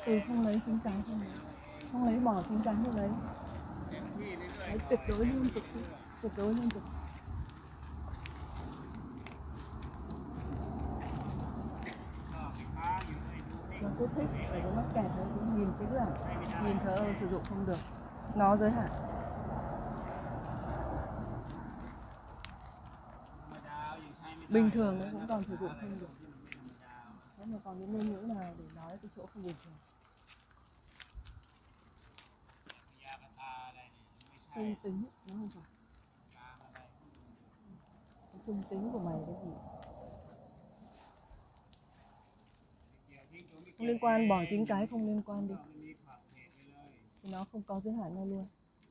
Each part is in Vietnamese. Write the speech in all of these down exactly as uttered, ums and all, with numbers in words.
Ừ, không lấy trứng cái, không lấy, không lấy bỏ trứng cái không lấy. Đấy, tuyệt đối liên tục, tuyệt đối liên tục. Nó cứ thích ở cái mắc kẹt đấy, cứ nhìn cái bảng, nhìn thờ ơ sử dụng không được, nó giới hạn. Bình thường nó cũng còn sử dụng không được. Thế mà còn những ngôn ngữ nào để nói cái chỗ không bình thường. Trung tính, nó không phải. Cái trung tính của mày cái gì? Không liên quan, bỏ chính cái không liên quan đi. Thì nó không có giới hạn ngay luôn.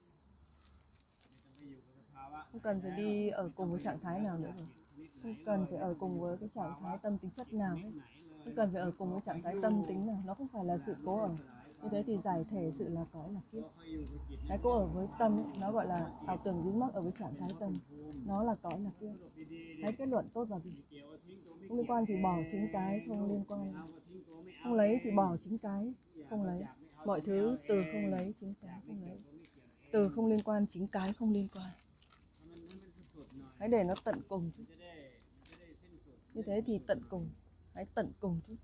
Không cần phải đi ở cùng với trạng thái nào nữa rồi. Không cần phải ở cùng với cái trạng thái tâm tính chất nào hết. Không cần phải ở cùng với trạng thái tâm tính nào. Nó không phải là sự cố ở. Như thế thì giải thể sự là cõi là kiếp. Cái cố ở với tâm ấy, nó gọi là ảo tưởng dính mắc ở với trạng thái tâm. Nó là cõi là kiếp. Hãy kết luận tốt vào gì? Không liên quan thì bỏ chính cái, không liên quan. Không lấy thì bỏ chính cái, không lấy. Mọi thứ từ không lấy, chính cái không lấy. Từ không liên quan, chính cái không liên quan. Hãy để nó tận cùng chứ. Như thế thì tận cùng. Hãy tận cùng chứ.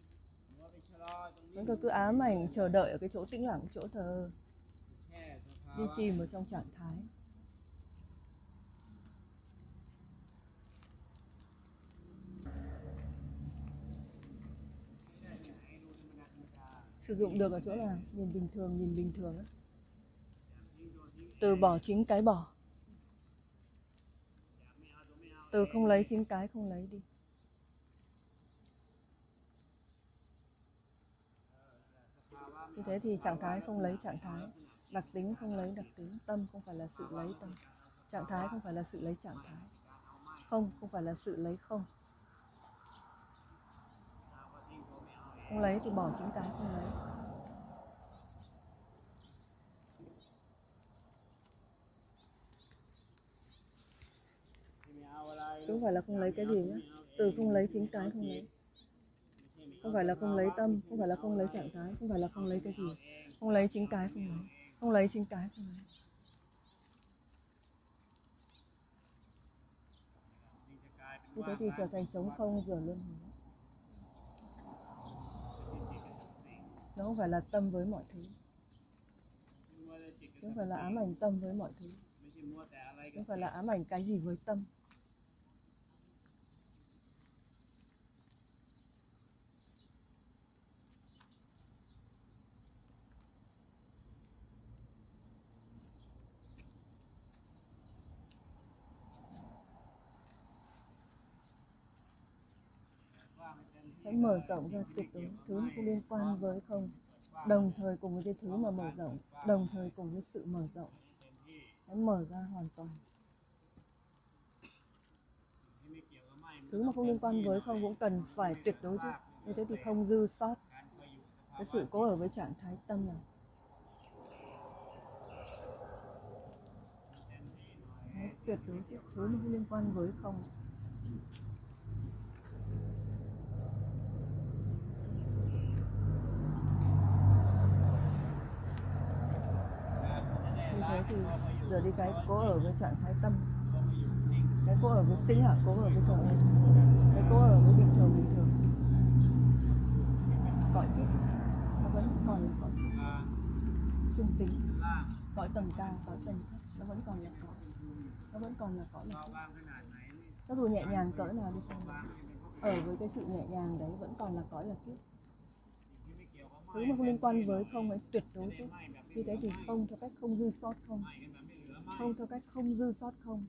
Vẫn cứ ám ảnh chờ đợi ở cái chỗ tĩnh lặng, chỗ thờ đi chìm ở trong trạng thái. Sử dụng được ở chỗ nào? Nhìn bình thường, nhìn bình thường ấy. Từ bỏ chính cái bỏ. Từ không lấy chính cái không lấy đi. Như thế thì trạng thái không lấy trạng thái. Đặc tính không lấy đặc tính. Tâm không phải là sự lấy tâm. Trạng thái không phải là sự lấy trạng thái. Không, không phải là sự lấy không. Không lấy thì bỏ chính cái không lấy. Chứ không phải là không lấy cái gì nhé. Từ không lấy chính cái không lấy. Không phải là không lấy tâm, không phải là không lấy trạng thái, không phải là không lấy cái gì. Không lấy chính cái không lấy. Không lấy chính cái không lấy. Như thế thì trở thành trống không rửa luân hồi. Nó không phải là tâm với mọi thứ. Chứ không phải là ám ảnh tâm với mọi thứ. Chứ không phải là ám ảnh cái gì với tâm. Hãy mở rộng ra tuyệt đối, thứ không liên quan với không. Đồng thời cùng với cái thứ mà mở rộng, đồng thời cùng với sự mở rộng. Hãy mở ra hoàn toàn. Thứ mà không liên quan với không cũng cần phải tuyệt đối chứ. Như thế thì không dư sót cái sự cố ở với trạng thái tâm này. Đấy, tuyệt đối chứ. Thứ mà không liên quan với không. Như thế thì giờ đi cái cố ở với trạng thái tâm. Cái cố ở với tĩnh hả? Cố ở với thờ ơ. Cái cố ở với bình thường bình thường. Cõi kiếp nó vẫn còn là cõi trung tính. Cõi tầng cao, cõi tầng thấp nó vẫn còn là cõi. Nó vẫn còn là cõi là kiếp. Cho dù nhẹ nhàng cỡ nào đi chăng nữa, ở với cái sự nhẹ nhàng đấy vẫn còn là cõi là kiếp. Thứ mà không liên quan với không ấy tuyệt đối chứ. Như thế thì không theo cách không dư sót không. Không theo cách không dư sót không.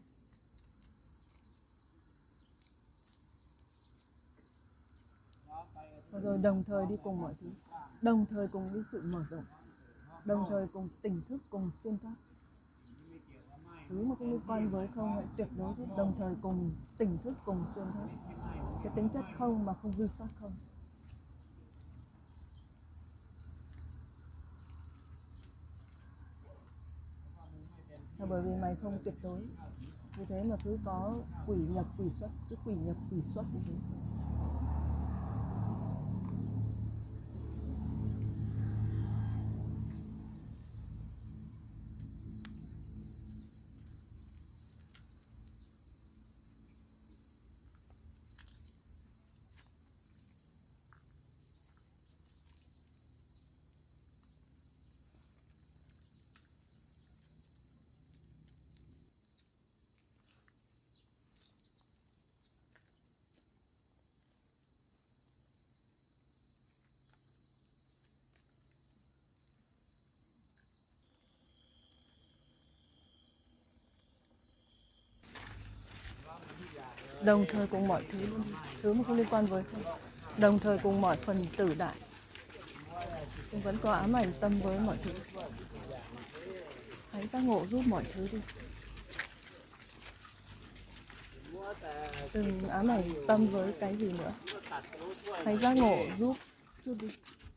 Và rồi đồng thời đi cùng mọi thứ. Đồng thời cùng đi sự mở rộng. Đồng thời cùng tỉnh thức, cùng xuyên thoát. Thứ mà không liên quan với không ấy tuyệt đối chứ. Đồng thời cùng tỉnh thức, cùng xuyên thoát. Cái tính chất không mà không dư sót không. Là bởi vì mày không tuyệt đối. Như thế mà cứ có quỷ nhập quỷ xuất. Cứ quỷ nhập quỷ xuất như thế. Đồng thời cùng mọi thứ luôn đi. Thứ mà không liên quan với không. Đồng thời cùng mọi phần tử đại. Nhưng vẫn có ám ảnh tâm với mọi thứ. Hãy giác ngộ giúp mọi thứ đi. Đừng ám ảnh tâm với cái gì nữa. Hãy giác ngộ giúp chút đi.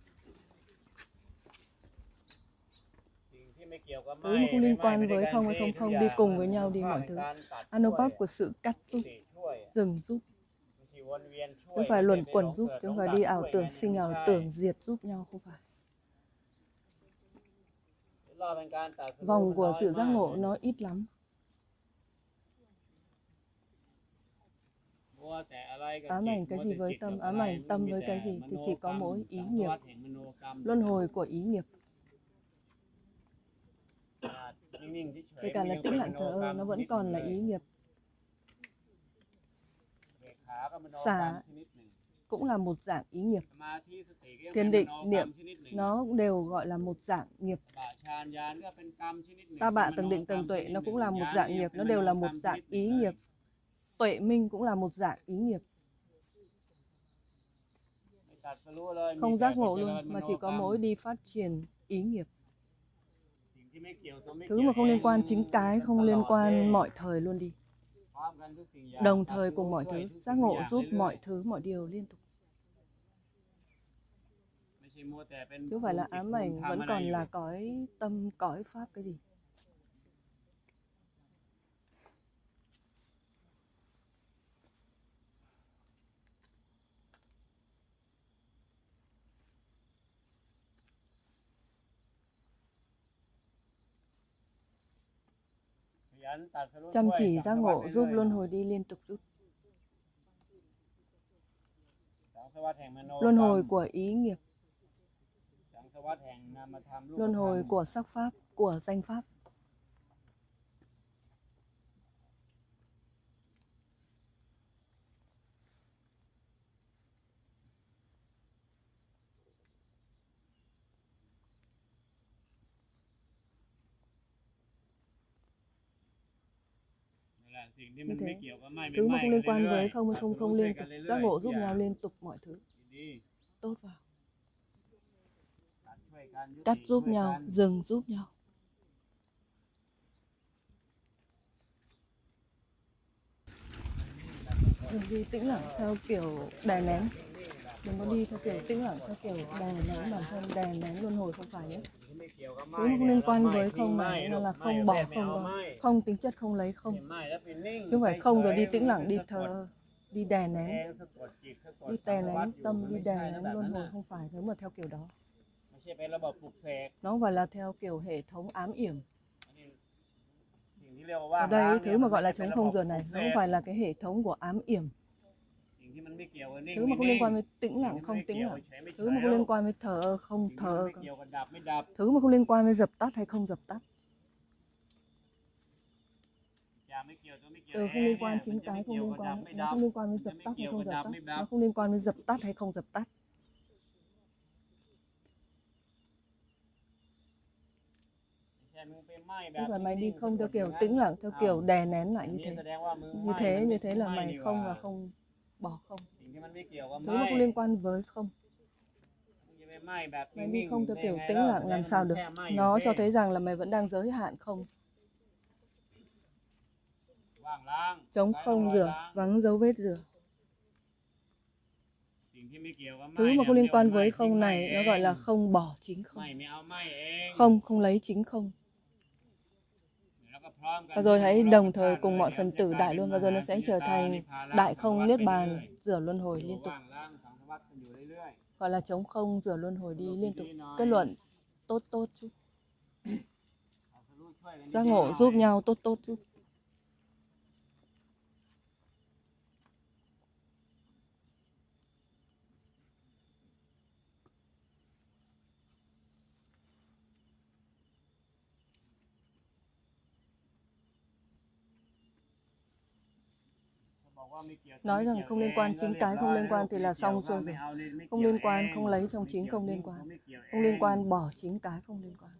Thứ mà không liên quan với không hay không không đi cùng với nhau đi mọi thứ. Anubhav của sự cắt giúp, dừng giúp. Chứ không phải luẩn quẩn giúp, chứ không phải đi ảo tưởng sinh ảo tưởng diệt giúp nhau, không phải. Vòng của sự giác ngộ nó ít lắm. Ám ảnh cái gì với tâm, ám ảnh tâm với cái gì thì chỉ có mỗi ý nghiệp, luân hồi của ý nghiệp. Kể cả là tĩnh lặng thờ ơ, nó vẫn còn là ý nghiệp. Xả cũng là một dạng ý nghiệp. Thiền định, niệm, nó cũng đều gọi là một dạng nghiệp. Ta bạ, tầng định, tầng tuệ, nó cũng là một dạng nghiệp, nó đều là một dạng ý nghiệp. Tuệ minh cũng là một dạng ý nghiệp. Không giác ngộ luôn, mà chỉ có mỗi đi phát triển ý nghiệp. Thứ mà không liên quan chính cái, không liên quan mọi thời luôn đi. Đồng thời cùng mọi thứ, giác ngộ giúp mọi thứ, mọi điều liên tục. Chứ không phải là ám ảnh vẫn còn là cõi tâm, cõi pháp cái gì. Chăm chỉ giác ngộ giúp luân hồi đi liên tục chút. Luân hồi của ý nghiệp. Luân hồi của sắc pháp, của danh pháp. Như thế, thứ mà không liên quan với không hay không không liên tục, giác ngộ giúp nhau liên tục mọi thứ. Tốt vào. Cắt giúp nhau, dừng giúp nhau. Đừng đi tĩnh lặng theo kiểu đè nén. Đừng có đi theo kiểu tĩnh lặng theo kiểu đè nén bản thân, đè nén luân hồi, không phải nhé. Thứ mà không liên quan với không này, nó là không bỏ không đâu. Không tính chất không lấy không. Chứ không phải không rồi đi tĩnh lặng, đi thờ, đi đè nén. Đi đè nén tâm, đi đè nén luân hồi, không phải nếu mà theo kiểu đó. Nó không phải là theo kiểu hệ thống ám yểm. Ở đây thứ mà gọi là chống không giờ này, nó không phải là cái hệ thống của ám yểm. Thứ mà không liên quan với tĩnh lặng, không tĩnh lặng. Thứ mà không liên quan với thờ ơ, không thờ ơ. Thứ mà không liên quan với dập tắt hay không dập tắt. Từ không liên quan chính cái không liên quan, nó không liên quan với dập tắt hay không dập tắt. Nó không liên quan với dập tắt hay không dập tắt. Tức là mày đi không theo kiểu tĩnh lặng, theo kiểu đè nén lại như thế. Như thế, như thế là mày không và không bỏ không. Thứ mà không liên quan với không. Mày đi không theo kiểu tĩnh lặng làm sao được. Nó cho thấy rằng là mày vẫn đang giới hạn không. Trống không rửa, vắng dấu vết rửa. Thứ mà không liên quan với không này, nó gọi là không bỏ chính không. Không, không lấy chính không. Và rồi hãy đồng thời cùng mọi phần tử đại luôn, và rồi nó sẽ trở thành đại không niết bàn, rửa luân hồi liên tục. Gọi là trống không, rửa luân hồi đi liên tục. Kết luận tốt tốt chút. Giác ngộ giúp nhau tốt tốt chút. Nói rằng không liên quan chính cái không liên quan thì là xong xuôi rồi. Không liên quan, không lấy trong chính không liên quan. Không liên quan, bỏ chính cái không liên quan.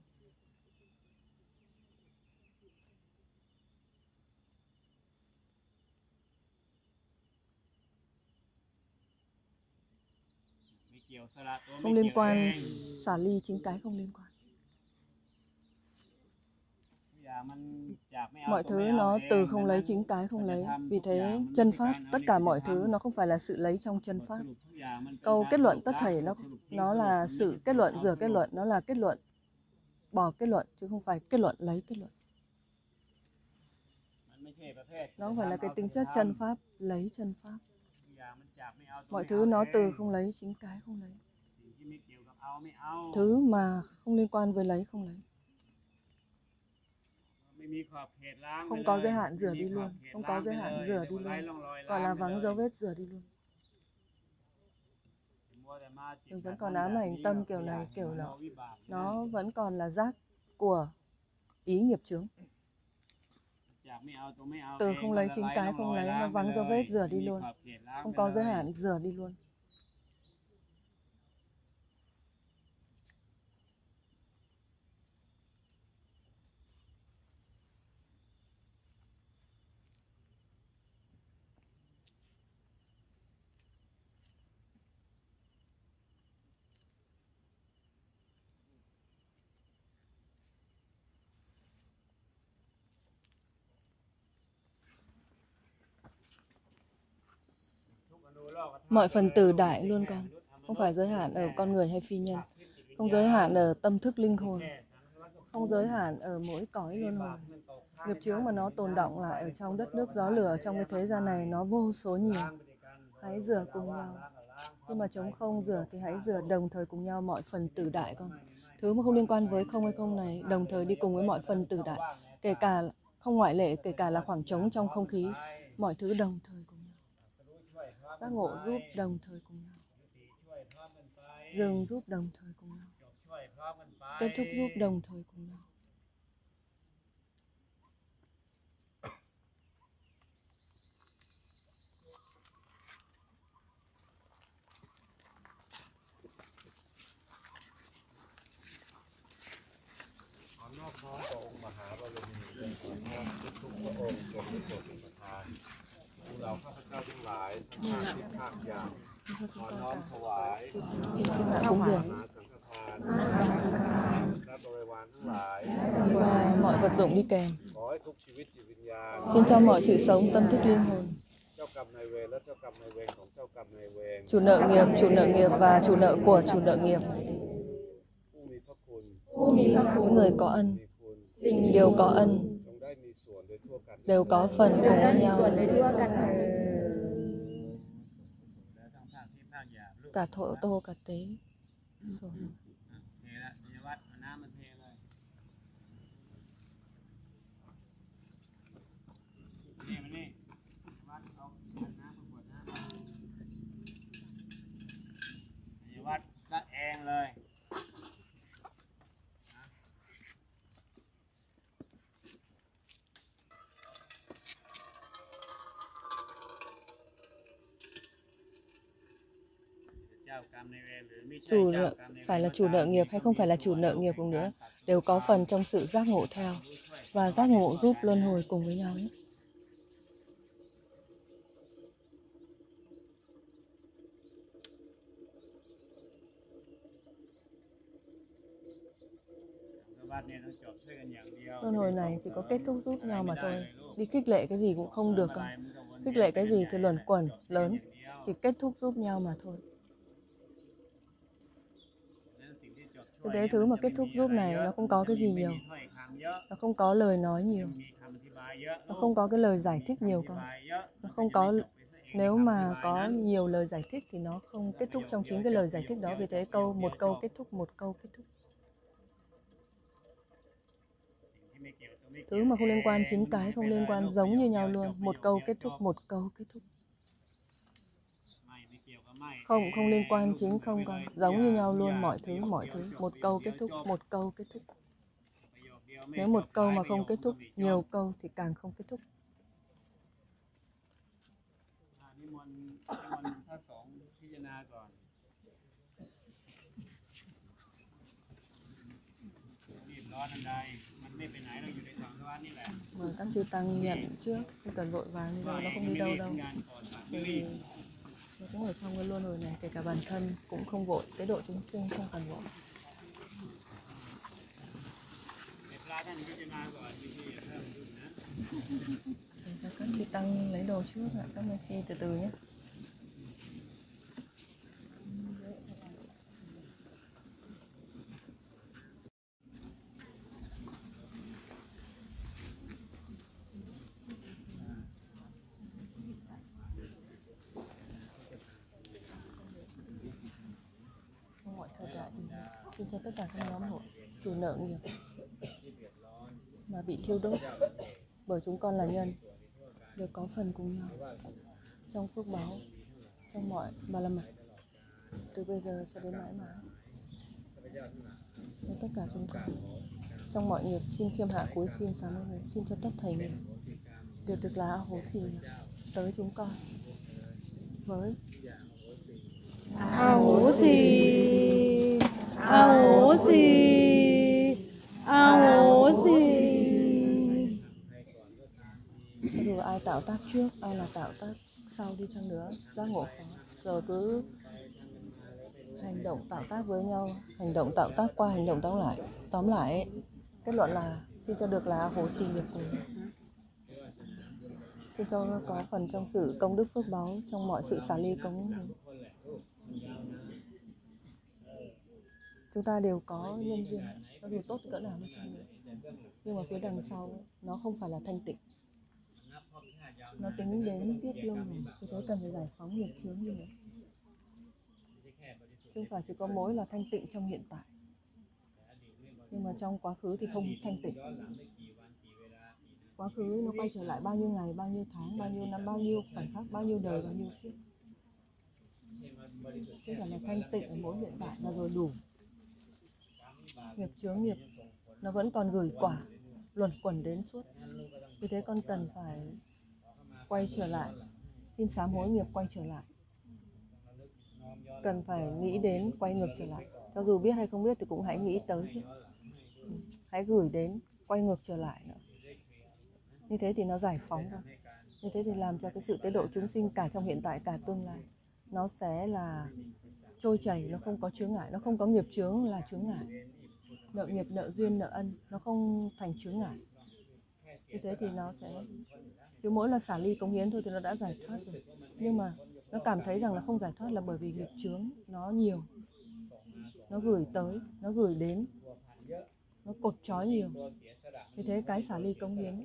Không liên quan, xả ly chính cái không liên quan. Mọi thứ nó từ không lấy chính cái không lấy. Vì thế chân pháp, tất cả mọi thứ nó không phải là sự lấy trong chân pháp. Câu kết luận tất thảy nó nó là sự kết luận rửa kết luận, nó là kết luận bỏ kết luận chứ không phải kết luận lấy kết luận. Nó không phải là cái tính chất chân pháp lấy chân pháp. Mọi thứ nó từ không lấy chính cái không lấy. Thứ mà không liên quan với lấy không lấy. Không có giới hạn rửa đi luôn, không có giới hạn rửa đi luôn, gọi là vắng dấu vết rửa đi luôn. Đừng vẫn còn ám ảnh tâm kiểu này kiểu nọ, nó vẫn còn là giác của ý nghiệp chướng. Từ không lấy chính cái không lấy, nó vắng dấu vết rửa đi luôn, không có giới hạn rửa đi luôn. Mọi phần tử đại luôn con, không phải giới hạn ở con người hay phi nhân, không giới hạn ở tâm thức linh hồn, không giới hạn ở mỗi cõi luân hồi. Nghiệp chướng mà nó tồn đọng lại ở trong đất nước gió lửa, trong cái thế gian này nó vô số nhiều. Hãy rửa cùng nhau. Khi mà chống không rửa thì hãy rửa đồng thời cùng nhau mọi phần tử đại con. Thứ mà không liên quan với không hay không này đồng thời đi cùng với mọi phần tử đại, kể cả không ngoại lệ, kể cả là khoảng trống trong không khí, mọi thứ đồng thời cùng nhau. Giác ngộ giúp đồng thời cùng nhau. Dừng giúp đồng thời cùng nhau. Kết thúc giúp đồng thời cùng nhau. นอบน้อมต่อองค์มหาบารมีและขอน้อมทุกพระองค์จงได้โปรดเป็นประทานผู้เราข้าพเจ้าทั้งหลายทั้งภาคทิศภาคยามขอน้อมถวาย Cúng ม dường หาสังฆทานและบริวารทั้งหลาย và mọi vật dụng đi kèm. ขอให้ทุกชีวิตจิตวิญญาณ Xin cho mọi sự sống tâm thức linh hồn. เจ้ากรรมนายเวรและเจ้ากรรมนายเวรของเจ้ากรรมนายเวร Chủ nợ nghiệp, chủ nợ nghiệp và chủ nợ của chủ nợ nghiệp. ผู้มีพระคุณ Những người có ân, มีคุณ đều có ân, จงได้มีส่วนโดยทั่วกัน đều có phần cùng với nhau. Cả thổ tô cả tế. Rồi. เทละเทวัดเอาน้ำมันเทเลยนี่มานี่วัดเอาน้ำมากวดน้ำเทวัดละเองเลยเจ้ากรรมนายเวรหรือไม่ใช่ Chủ เจ้า nợ, กรรมนายเวร phải là chủ nợ nghiệp hay không phải là chủ nợ nghiệp cùng nữa, đều có phần trong sự giác ngộ theo và giác ngộ giúp luân hồi cùng với nhau nhé. Luân hồi này chỉ có kết thúc giúp nhau mà thôi. Đi khích lệ cái gì cũng không được con. Khích lệ cái gì thì luẩn quẩn lớn, chỉ kết thúc giúp nhau mà thôi. Cái đấy thứ mà kết thúc giúp này nó không có cái gì nhiều, nó không có lời nói nhiều, nó không có cái lời giải thích nhiều con. Nó không có, nếu mà có nhiều lời giải thích thì nó không kết thúc trong chính cái lời giải thích đó. Vì thế câu một câu kết thúc, một câu kết thúc. Thứ mà không liên quan chính cái không liên quan giống như nhau luôn. Một câu kết thúc, một câu kết thúc. Không, không liên quan chính không con. Giống như nhau luôn mọi thứ, mọi thứ. Một câu kết thúc, một câu kết thúc. Nếu một câu mà không kết thúc, nhiều câu thì càng không kết thúc. Mời các chư tăng nhận trước, không cần vội vàng đi đâu, nó không đi đâu đâu. Thì cũng ở trong cái luân hồi này, kể cả bản thân cũng không vội, tế độ chúng sinh không cần vội. พระท่านพิจารณาก่อนวิธีเพิ่มขึ้นนะ Để cho các chư tăng lấy đồ trước ạ, các mê si từ từ nhé. Trong mọi thời đại, xin cho tất cả các nhóm hội chủ nợ nghiệp mà bị thiêu đốt bởi chúng con là nhân được có phần cùng nhau trong phước báo, trong mọi ba la mật, từ bây giờ cho đến mãi mãi. Cho tất cả chúng con trong mọi nghiệp xin khiêm hạ cúi xin sám hối, xin cho tất thầy nghiệp được được lá hố xì tới chúng con với A Hố Xì, A Hố Xì, A Hố Xì. cho dù ai tạo tác trước, ai là tạo tác sau đi chăng nữa, giác ngộ khó, rồi cứ hành động tạo tác với nhau, hành động tạo tác qua hành động tóm lại, tóm lại ấy, kết luận là xin cho được là hố xì nghiệp cùng, xin cho có phần trong sự công đức phước báu, trong mọi sự xả ly cống hiến. Chúng ta đều có nhân duyên, cho dù tốt cỡ nào đi chăng nữa, nhưng mà phía đằng sau ấy, nó không phải là thanh tịnh, nó tính đến tiết lâu rồi, vì thế cần phải giải phóng nghiệp chướng như thế. Chứ không phải chỉ có mỗi là thanh tịnh trong hiện tại, nhưng mà trong quá khứ thì không thanh tịnh. Quá khứ nó quay trở lại bao nhiêu ngày, bao nhiêu tháng, bao nhiêu năm, bao nhiêu khoảnh khắc, bao nhiêu đời, bao nhiêu kiếp. Tức là, là thanh tịnh ở mỗi hiện tại là rồi đủ. Nghiệp chướng nghiệp nó vẫn còn gửi quả luẩn quẩn đến suốt. Vì thế con cần phải quay trở lại, xin sám hối nghiệp quay trở lại. Cần phải nghĩ đến quay ngược trở lại. Cho dù biết hay không biết thì cũng hãy nghĩ tới chứ. Hãy gửi đến quay ngược trở lại nữa. Như thế thì nó giải phóng thôi. Như thế thì làm cho cái sự tế độ chúng sinh cả trong hiện tại cả tương lai nó sẽ là trôi chảy, nó không có chướng ngại, nó không có nghiệp chướng là chướng ngại. Nợ nghiệp, nợ duyên, nợ ân nó không thành chướng ngại. Như thế thì nó sẽ, chứ mỗi là xả ly cống hiến thôi thì nó đã giải thoát rồi. Nhưng mà nó cảm thấy rằng là không giải thoát là bởi vì nghiệp chướng nó nhiều, nó gửi tới, nó gửi đến, nó cột trói nhiều. Vì thế cái xả ly cống hiến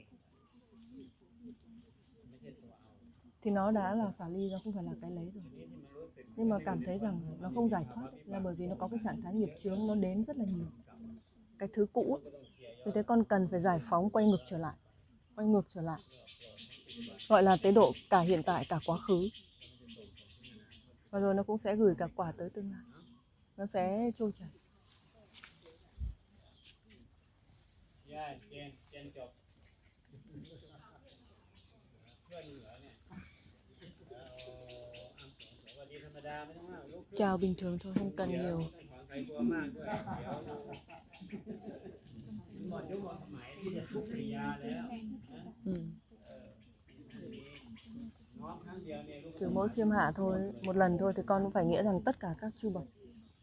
thì nó đã là xả ly, nó không phải là cái lấy rồi. Nhưng mà cảm thấy rằng nó không giải thoát là bởi vì nó có cái trạng thái nghiệp chướng nó đến rất là nhiều, cái thứ cũ ấy. Vì thế con cần phải giải phóng, quay ngược trở lại, quay ngược trở lại, gọi là tế độ cả hiện tại cả quá khứ, và rồi nó cũng sẽ gửi cả quả tới tương lai, nó sẽ trôi chảy. ย่าเจนเจนจบช่วยมึงเหรอเนี่ยเอออ้ำสวัสดีธรรมดาไม่ต้องมากลูก Chào bình thường thôi, không cần nhiều. ของใครตัวมากด้วยเดี๋ยวหมดยุคหมดสมัยที่จะทุกปริยาแล้ว Ừ. น้องครั้งเดียวเนี่ยลูก Trừ mỗi khiêm hạ thôi, một lần thôi thì con cũng phải nghĩa rằng tất cả các chư bậc,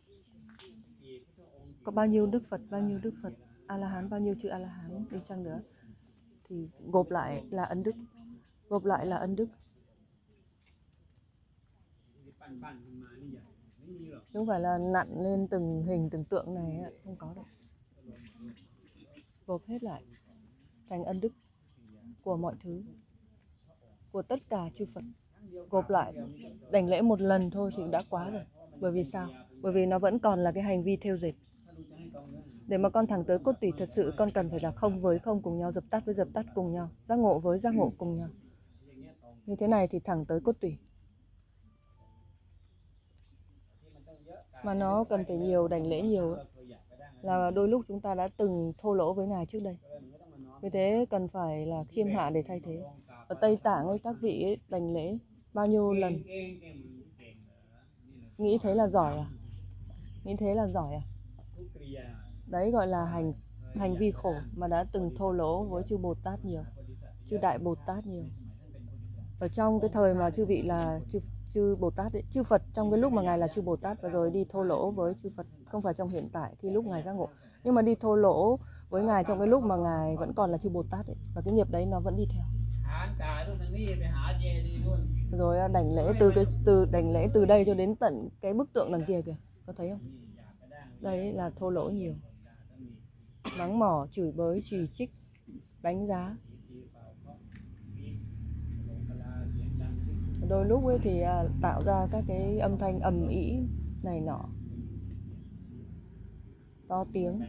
có bao nhiêu đức Phật, bao nhiêu đức Phật A La Hán, bao nhiêu chữ A La Hán đi chăng nữa thì gộp lại là ân đức, gộp lại là ân đức, ปั้นปั้นขึ้นมานี่ใหญ่ไม่มีหรอก chứ không phải là nặn lên từng hình từng tượng này ạ, không có đâu. Gộp hết lại thành ân đức của mọi thứ, của tất cả chư Phật, gộp lại đảnh lễ một lần thôi thì đã quá rồi. Bởi vì sao? Bởi vì nó vẫn còn là cái hành vi thêu dệt. Để mà con thẳng tới cốt tủy thật sự, con cần phải là không với không cùng nhau, dập tắt với dập tắt cùng nhau, giác ngộ với giác ngộ cùng nhau. Như thế này thì thẳng tới cốt tủy. Mà nó cần phải nhiều, đảnh lễ nhiều ấy. Là đôi lúc chúng ta đã từng thô lỗ với Ngài trước đây. Vì thế cần phải là khiêm hạ để thay thế. Ở Tây Tạng ấy, các vị ấy đảnh lễ bao nhiêu lần. Nghĩ thế là giỏi à? Nghĩ thế là giỏi à? Đấy gọi là hành hành vi khổ mà đã từng thô lỗ với chư Bồ Tát nhiều, chư Đại Bồ Tát nhiều. Ở trong cái thời mà chư vị là chư, chư Bồ Tát ấy, chư Phật trong cái lúc mà ngài là chư Bồ Tát và rồi đi thô lỗ với chư Phật, không phải trong hiện tại khi lúc ngài giác ngộ, nhưng mà đi thô lỗ với ngài trong cái lúc mà ngài vẫn còn là chư Bồ Tát ấy, và cái nghiệp đấy nó vẫn đi theo. หารกายนู่นทางนี้ไปหาเจดีย์นู่น Rồi đảnh lễ từ cái từ đảnh lễ từ đây cho đến tận cái bức tượng đằng kia kìa, có thấy không? Đây là thô lỗ nhiều, mắng mỏ, chửi bới, chỉ trích, đánh giá. Đôi lúc ấy thì tạo ra các cái âm thanh ầm ĩ này nọ, to tiếng,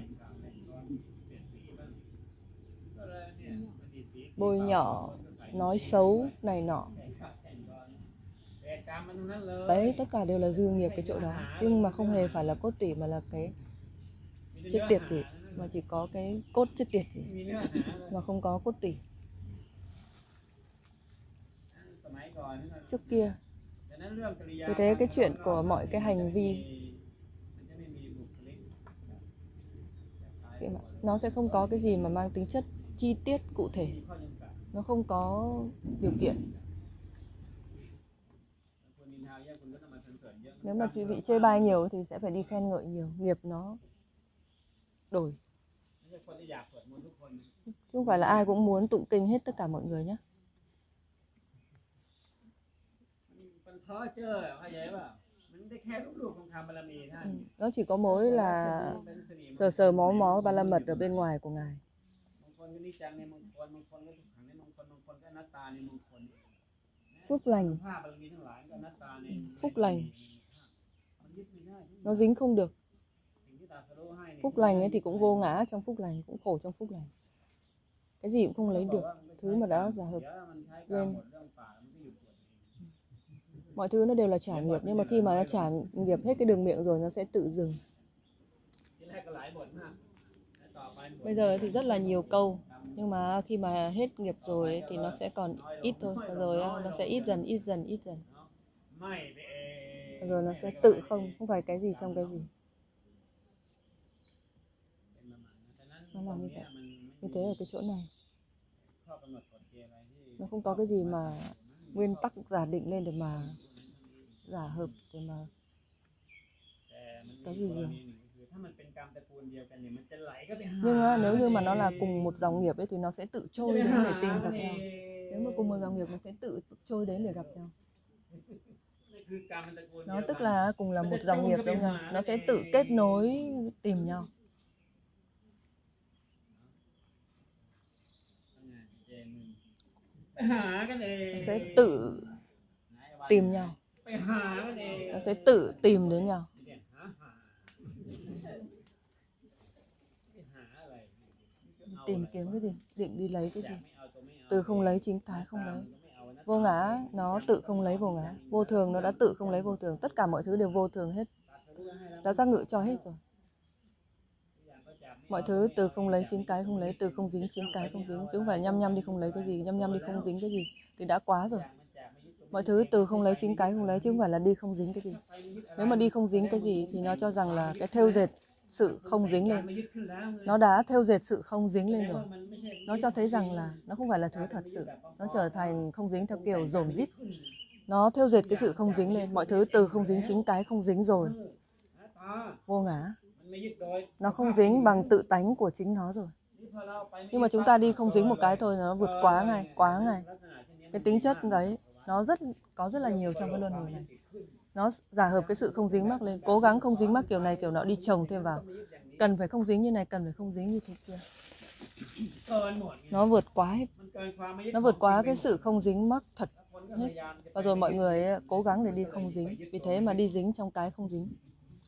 bôi nhọ, nói xấu này nọ. Đấy, tất cả đều là dư nghiệp cái chỗ đó, nhưng mà không hề phải là cốt tủy mà là cái chất tiệt gì, mà chỉ có cái cốt chất tiệt gì, mà không có cốt tủy. Trước kia, vì thế cái chuyện của mọi cái hành vi nó sẽ không có cái gì mà mang tính chất chi tiết cụ thể, nó không có điều kiện. Nếu mà chị bị chê bai nhiều thì sẽ phải đi khen ngợi nhiều, nghiệp nó đổi. Chứ không phải là ai cũng muốn tụng kinh hết tất cả mọi người nhé. Ừ, nó chỉ có mỗi là sờ sờ mó mó ba la mật ở bên ngoài của ngài. Phúc lành, phúc lành nó dính không được. Phúc lành ấy thì cũng vô ngã trong phúc lành, cũng khổ trong phúc lành. Cái gì cũng không lấy được, thứ mà đã giả hợp lên. Mọi thứ nó đều là trả nghiệp, nhưng mà khi mà nó trả nghiệp hết cái đường miệng rồi nó sẽ tự dừng. Bây giờ thì rất là nhiều câu, nhưng mà khi mà hết nghiệp rồi ấy, thì nó sẽ còn ít thôi, và rồi nó sẽ ít dần, ít dần, ít dần. Và rồi nó sẽ tự không, không phải cái gì trong cái gì. Nó là như vậy. Như thế ở cái chỗ này, nó không có cái gì mà nguyên tắc giả định lên để mà giả hợp, để mà cái gì nhiều. Nhưng á, nếu như mà nó là cùng một dòng nghiệp ấy thì nó sẽ tự trôi đến để tìm gặp nhau. Nếu mà cùng một dòng nghiệp nó sẽ tự trôi đến để gặp nhau. Nó tức là cùng là một dòng nghiệp giống nhau, nó sẽ tự kết nối tìm nhau. Nó sẽ tự tìm nhau. Nó sẽ tự tìm đến nhau. Tìm kiếm cái gì? Định đi lấy cái gì? Từ không lấy chính cái không lấy. Vô ngã nó tự không lấy vô ngã. Vô thường nó đã tự không lấy vô thường. Tất cả mọi thứ đều vô thường hết. Đã giác ngự cho hết rồi. Mọi thứ từ không lấy chính cái không lấy, từ không dính chính cái không dính. Chứ không phải nhăm nhăm đi không lấy cái gì, nhăm nhăm đi không dính cái gì. Thì đã quá rồi. Mọi thứ từ không lấy chính cái không lấy, chứ không phải là đi không dính cái gì. Nếu mà đi không dính cái gì thì nó cho rằng là cái thêu dệt sự không dính lên. Nó đã thêu dệt sự không dính lên rồi. Nó cho thấy rằng là nó không phải là thứ thật sự. Nó trở thành không dính theo kiểu dồn dít. Nó thêu dệt cái sự không dính lên. Mọi thứ từ không dính chính cái không dính rồi. Vô ngã. Nó không dính bằng tự tánh của chính nó rồi. Nhưng mà chúng ta đi không dính một cái thôi, nó vượt quá ngay, quá ngay. Cái tính chất đấy, nó rất có rất là nhiều trong cái luân hồi này. Nó giả hợp cái sự không dính mắc lên. Cố gắng không dính mắc kiểu này kiểu nọ, đi chồng thêm vào. Cần phải không dính như này, cần phải không dính như thế kia. Nó vượt quá hết. Nó vượt quá cái sự không dính mắc thật hết. Và rồi mọi người cố gắng để đi không dính. Vì thế mà đi dính trong cái không dính.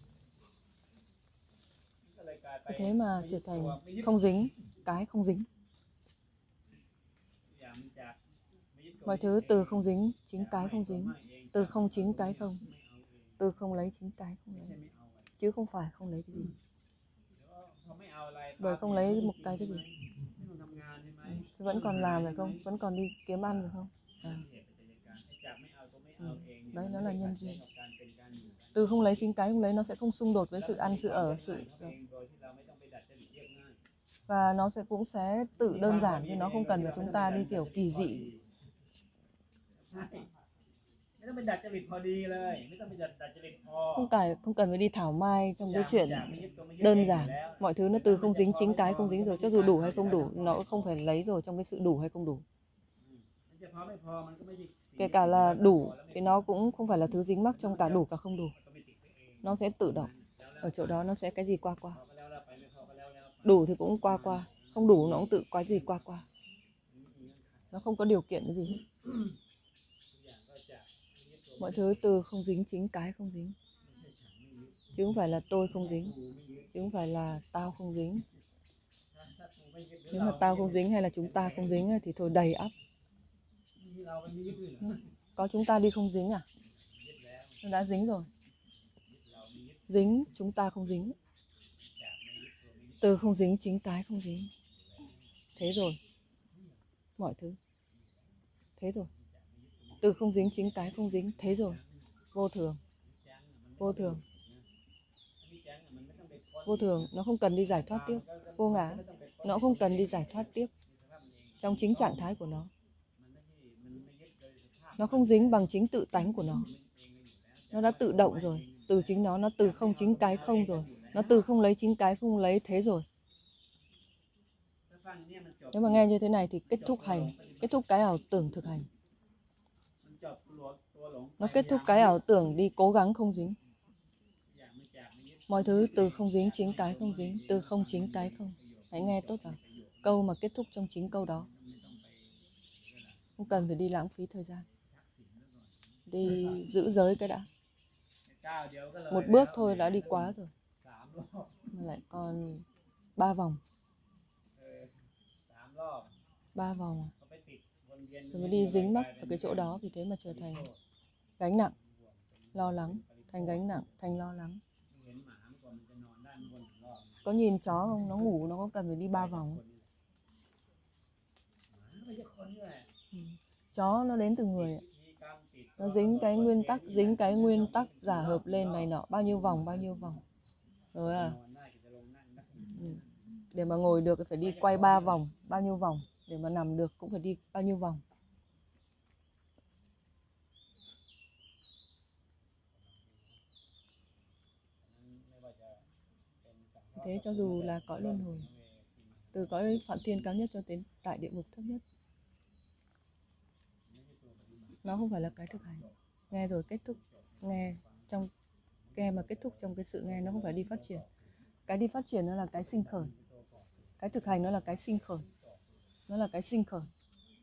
Vì thế mà trở thành không dính, cái không dính. Mọi thứ từ không dính, chính cái không dính. Từ không chính cái không. Từ không lấy chính cái không lấy. Chứ không phải không lấy cái gì. Bởi không lấy một cái cái gì. Ừ. Vẫn còn làm phải không? Vẫn còn đi kiếm ăn phải không? À. Ừ. Đấy, nó là nhân duyên. Từ không lấy chính cái không lấy, nó sẽ không xung đột với sự ăn, sự ở, sự... Và nó sẽ cũng sẽ tự đơn giản, chứ nó không cần phải chúng ta đi kiểu kỳ dị. ไม่ต้องเป็นดัดจริตพอดีเลยไม่ต้องเป็นดัดดัดจริตพอ Không cần không cần phải đi thảo mai trong cái อยาก chuyện อยากไม่ยึดตัวไม่ยึด đơn เองอยู่ giản. แล้ว Mọi thứ nó từ không dính chính cái không dính rồi, cho dù đủ hay không đủ nó cũng không phải lấy rồi trong cái sự đủ hay không đủ. มันจะพอไม่พอมันก็ไม่ใช่ Kể cả là đủ thì nó cũng không phải là thứ dính mắc trong cả đủ cả không đủ. ก็ไม่ติดไปเอง Nó sẽ tự động. Ở chỗ đó nó sẽ cái gì qua qua. พอก็แล้วแล้วไปไม่พอก็แล้วแล้วไป Đủ thì cũng qua qua, không đủ nó cũng tự có gì qua qua. Nó không có điều kiện cái gì hết. ทุกอย่างก็จะไม่ยึดตัว Mọi thứ từ không dính chính cái không dính. ไม่ใช่ฉันไม่ยึด Chứ không phải là tôi không dính, กูไม่ยึด chứ không phải là tao không dính. ถ้าถ้ากูไม่ยึดหรือ Nếu เรา mà tao không dính hay là chúng ta không dính ấy, thì thôi đầy ắp. มีเราเป็นไม่ยึดด้วยเหรอ Có chúng ta đi không dính à? ยึดแล้ว Nó đã dính rồi. ยึดเราไม่ยึด Dính chúng ta không dính. จากไม่ยึดตัวไม่ยึด Từ không dính chính cái không dính. Thế rồi. Mọi thứ. Thế rồi. Từ không dính chính cái không dính. Thế rồi. Vô thường. จังอะมัน Vô thường. ไม่จังอะมันไม่ต้องไปค้น Vô thường. Nó không cần đi giải thoát tiếp. Vô ngã. Nó không cần đi giải thoát tiếp. Trong chính trạng thái của nó. มันไม่ใช่มันไม่ยึดโดยสภาพ Nó không dính bằng chính tự tánh của nó. Nó đã tự động rồi. Từ chính nó, nó từ không chính cái không rồi. Nó từ không lấy chính cái không lấy thế rồi. ถ้าฟังเนี่ยมันจบ Nếu mà nghe như thế này thì kết thúc hành. Kết thúc cái ảo tưởng thực hành. มันจบตัวตัวหลง Nó kết thúc cái ảo tưởng đi cố gắng không dính. อย่างไม่จากไม่ยึด Mọi thứ từ không dính chính cái không dính. Từ không chính cái không. Hãy nghe tốt vào. Câu mà kết thúc trong chính câu đó. Không cần phải đi lãng phí thời gian. Đi giữ giới cái đã. ก้าวเดียวก็เลย Một bước thôi đã đi quá rồi. สามรอบ Mà lại còn ba vòng. เออสามรอบ Ba vòng. เขาไปติดวนเวียน Rồi mới đi dính mắc ở cái chỗ đó. Vì thế mà trở thành gánh nặng. Lo lắng. Thành gánh nặng. Thành lo lắng. เห็นหมาเมื่อก่อนมันจะนอนด้านบนถึงรอบ Có nhìn chó không? Nó ngủ nó có cần phải đi ba vòng không? หมาไม่ใช่คนนี่แหละ Chó nó đến từ người ạ. มีกรรมติด Nó dính cái nguyên tắc, dính cái nguyên tắc giả hợp lên này nọ. Bao nhiêu vòng, bao nhiêu vòng. Rồi à. นอนได้ก็จะลงนั่งได้ Ừ. Để mà ngồi được thì phải đi quay ba vòng. Bao nhiêu vòng. Để mà nằm được cũng phải đi bao nhiêu vòng. ไม่ว่าจะเป็นสังวร Thế cho dù là cõi luân hồi. Từ cõi phạm thiên cao nhất cho đến đại địa ngục thấp nhất. Nó không phải là cái thực hành. Nghe rồi kết thúc. Nghe trong nghe mà kết thúc trong cái sự nghe nó không phải đi phát triển. Cái đi phát triển nó là cái sinh khởi. Cái thực hành nó là cái sinh khởi. Nó là cái sinh khởi.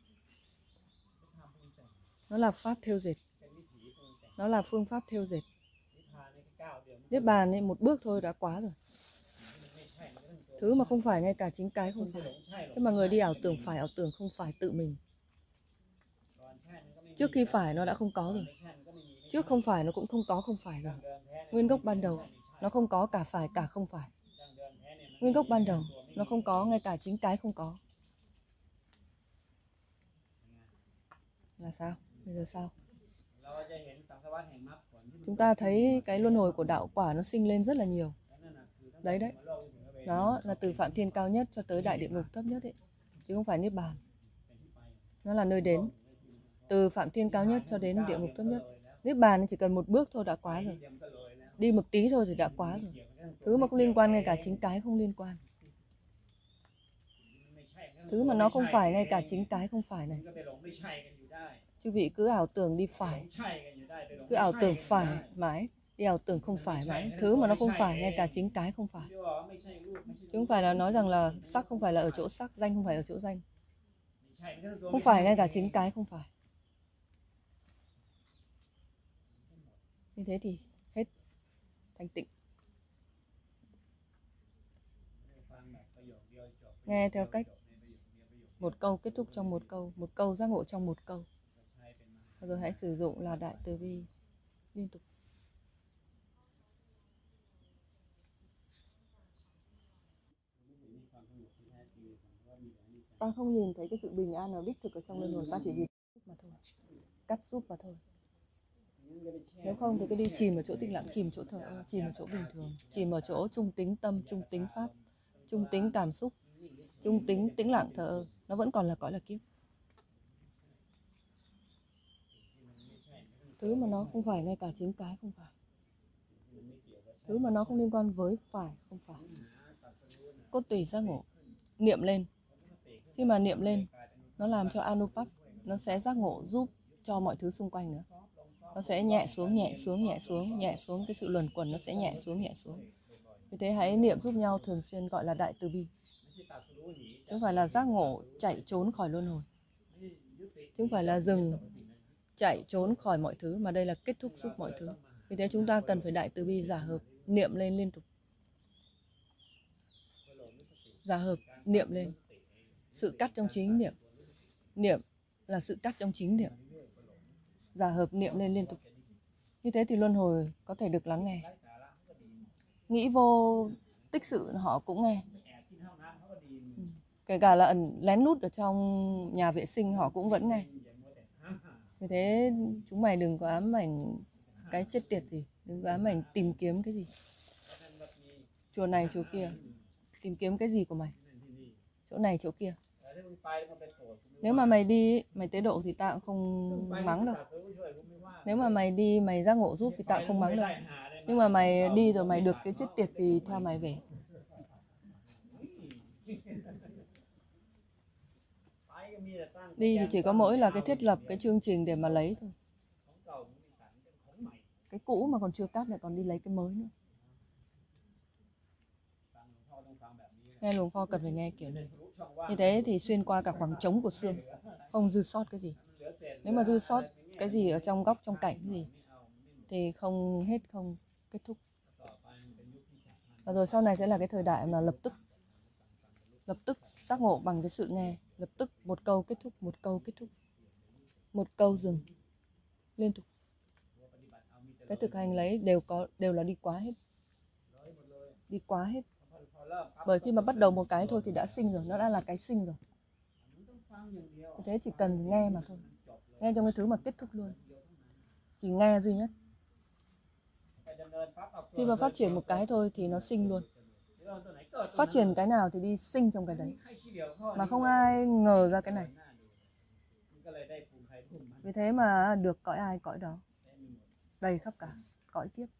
Nó là pháp thêu dệt. Nó là phương pháp thêu dệt. นิพพานในก้าวเดียว Niết bàn ấy một bước thôi đã quá rồi. ไม่ใช่มันก็ต้องตัว Thứ mà không phải ngay cả chính cái không จะหล phải. งใช่หรอก Thế mà người đi ảo tưởng phải, ảo tưởng không phải tự mình. ก่อนใช่มันก็ไม่มี Trước khi phải nó đã không có rồi. ไม่ใช่มันก็ไม่มีไม่ Trước không phải nó cũng không có không phải rồi. ดั้งเดิมแท้เนี่ย Nguyên gốc ban đầu nó không có cả phải cả không phải. ดั้งเดิมแท้เนี่ยมัน Nguyên gốc ban đầu ตัวไม่ nó มี không có ngay cả chính cái không có. Là sao? Bây giờ sao? เราจะเห็นสังสารวัฏแห่งมรรคผลที่มัน Chúng ta thấy cái luân hồi của đạo quả nó sinh lên rất là nhiều. นั่นน่ะคือทั้ง Đấy đấy. โลกถึงเว Nó là từ phạm thiên cao nhất cho tới đại địa ngục thấp nhất ấy. Chứ không phải niết bàn. Nó là nơi đến. Từ phạm thiên cao nhất cho đến địa ngục thấp nhất. Niết bàn chỉ cần một bước thôi đã quá rồi. เดียวมันก็เลยแล้ว Đi một tí thôi thì đã quá rồi. เกี่ยวกับเรื่อง Thứ mà không liên quan ngay cả chính cái không liên quan. ไม่ใช่เรื่อง Thứ mà nó không phải ngay cả chính cái không phải มั này. นก็ไปหลงไม่ใช่กันอยู่ได้ Chư vị cứ ảo tưởng đi หล phải. งใช่กันอยู่ได้ไปหลง Cứ ไม่ ảo ใช่ tưởng กันอยู่ phải ได้ mãi. Đi ảo tưởng không phải mãi. Thứ mà nó không phải ngay cả chính cái không phải. ที่ว่าไม่ใช่รูปไม่ใช่ Chứ không phải là nói rằng là sắc không phải là ở chỗ sắc, danh không phải ở chỗ danh. ไม่ใช่มันก็ตัว Không ไม่ phải ใช่ ngay cả chính cái không phải. Như thế thì hết thanh tịnh. ฟังแบบประโยคเดียวจบ Nghe theo cách ในประโยคเดียวประโยค một câu kết thúc trong một câu, một câu giác ngộ trong một câu. ใช้เป็นมา Rồi hãy sử dụng là đại từ bi liên tục. Ta không nhìn thấy cái sự bình an nào đích thực ở trong luân hồi, ta chỉ nhìn mà thôi, cắt giúp mà thôi. Nếu không thì cứ đi chìm ở chỗ tĩnh lặng, chìm chỗ thờ ơ, chìm ở chỗ bình thường, chìm ở chỗ trung tính tâm, trung tính pháp, trung tính cảm xúc, trung tính tĩnh lặng thờ ơ, nó vẫn còn là cõi là kiếp. Thứ mà nó không phải, ngay cả chính cái không phải. Thứ mà nó không liên quan với phải, không phải. Cốt tủy giác ngộ, niệm lên. Khi mà niệm lên, nó làm cho Anupap, nó sẽ giác ngộ giúp cho mọi thứ xung quanh nữa. Nó sẽ nhẹ xuống, nhẹ xuống, nhẹ xuống, nhẹ xuống, cái sự luẩn quẩn nó sẽ nhẹ xuống, nhẹ xuống. Vì thế hãy niệm giúp nhau thường xuyên, gọi là đại từ bi. Chứ không phải là giác ngộ chạy trốn khỏi luân hồi. Chứ không phải là dừng chạy trốn khỏi mọi thứ, mà đây là kết thúc giúp mọi thứ. Vì thế chúng ta cần phải đại từ bi giả hợp, niệm lên liên tục. Giả hợp, niệm lên. Sự cắt trong chính niệm. Niệm là sự cắt trong chính niệm. Giả hợp, niệm lên liên tục. Như thế thì luân hồi có thể được lắng nghe. Nghĩ vô tích sự họ cũng nghe. Kể cả là ẩn lén lút ở trong nhà vệ sinh họ cũng vẫn nghe. Vì thế chúng mày đừng có ám ảnh cái chết tiệt gì, đừng có ám ảnh tìm kiếm cái gì. Chùa này chùa kia, tìm kiếm cái gì của mày? Chỗ này chỗ kia. Nếu mà mày đi, mày tế độ thì tao cũng không mắng đâu. Nếu mà mày đi, mày giác ngộ giúp thì tao cũng không mắng đâu. Nhưng mà mày đi rồi mày được cái chết tiệt thì theo mày về. Đi thì chỉ có mỗi là cái thiết lập cái chương trình để mà lấy thôi. Cái cũ mà còn chưa cắt lại còn đi lấy cái mới nữa. Nghe luồng pho cần phải nghe kiểu này. Như thế thì xuyên qua cả khoảng trống của xương, không dư sót cái gì. Nếu mà dư sót cái gì ở trong góc, trong cảnh gì thì không hết, không kết thúc. Và rồi sau này sẽ là cái thời đại mà lập tức lập tức giác ngộ bằng cái sự nghe. Lập tức một câu kết thúc, một câu kết thúc, một câu dừng, liên tục. Cái thực hành lấy đều có đều là đi quá hết. Đi quá hết. Bởi khi mà bắt đầu một cái thôi thì đã sinh rồi, nó đã là cái sinh rồi. Thế chỉ cần nghe mà thôi. Nghe trong cái thứ mà kết thúc luôn. Chỉ nghe duy nhất. Khi mà phát triển một cái thôi thì nó sinh luôn. Phát triển cái nào thì đi sinh trong cái đấy. Mà không ai ngờ ra cái này. Vì thế mà được cõi ai cõi đó. Đầy khắp cả cõi kiếp.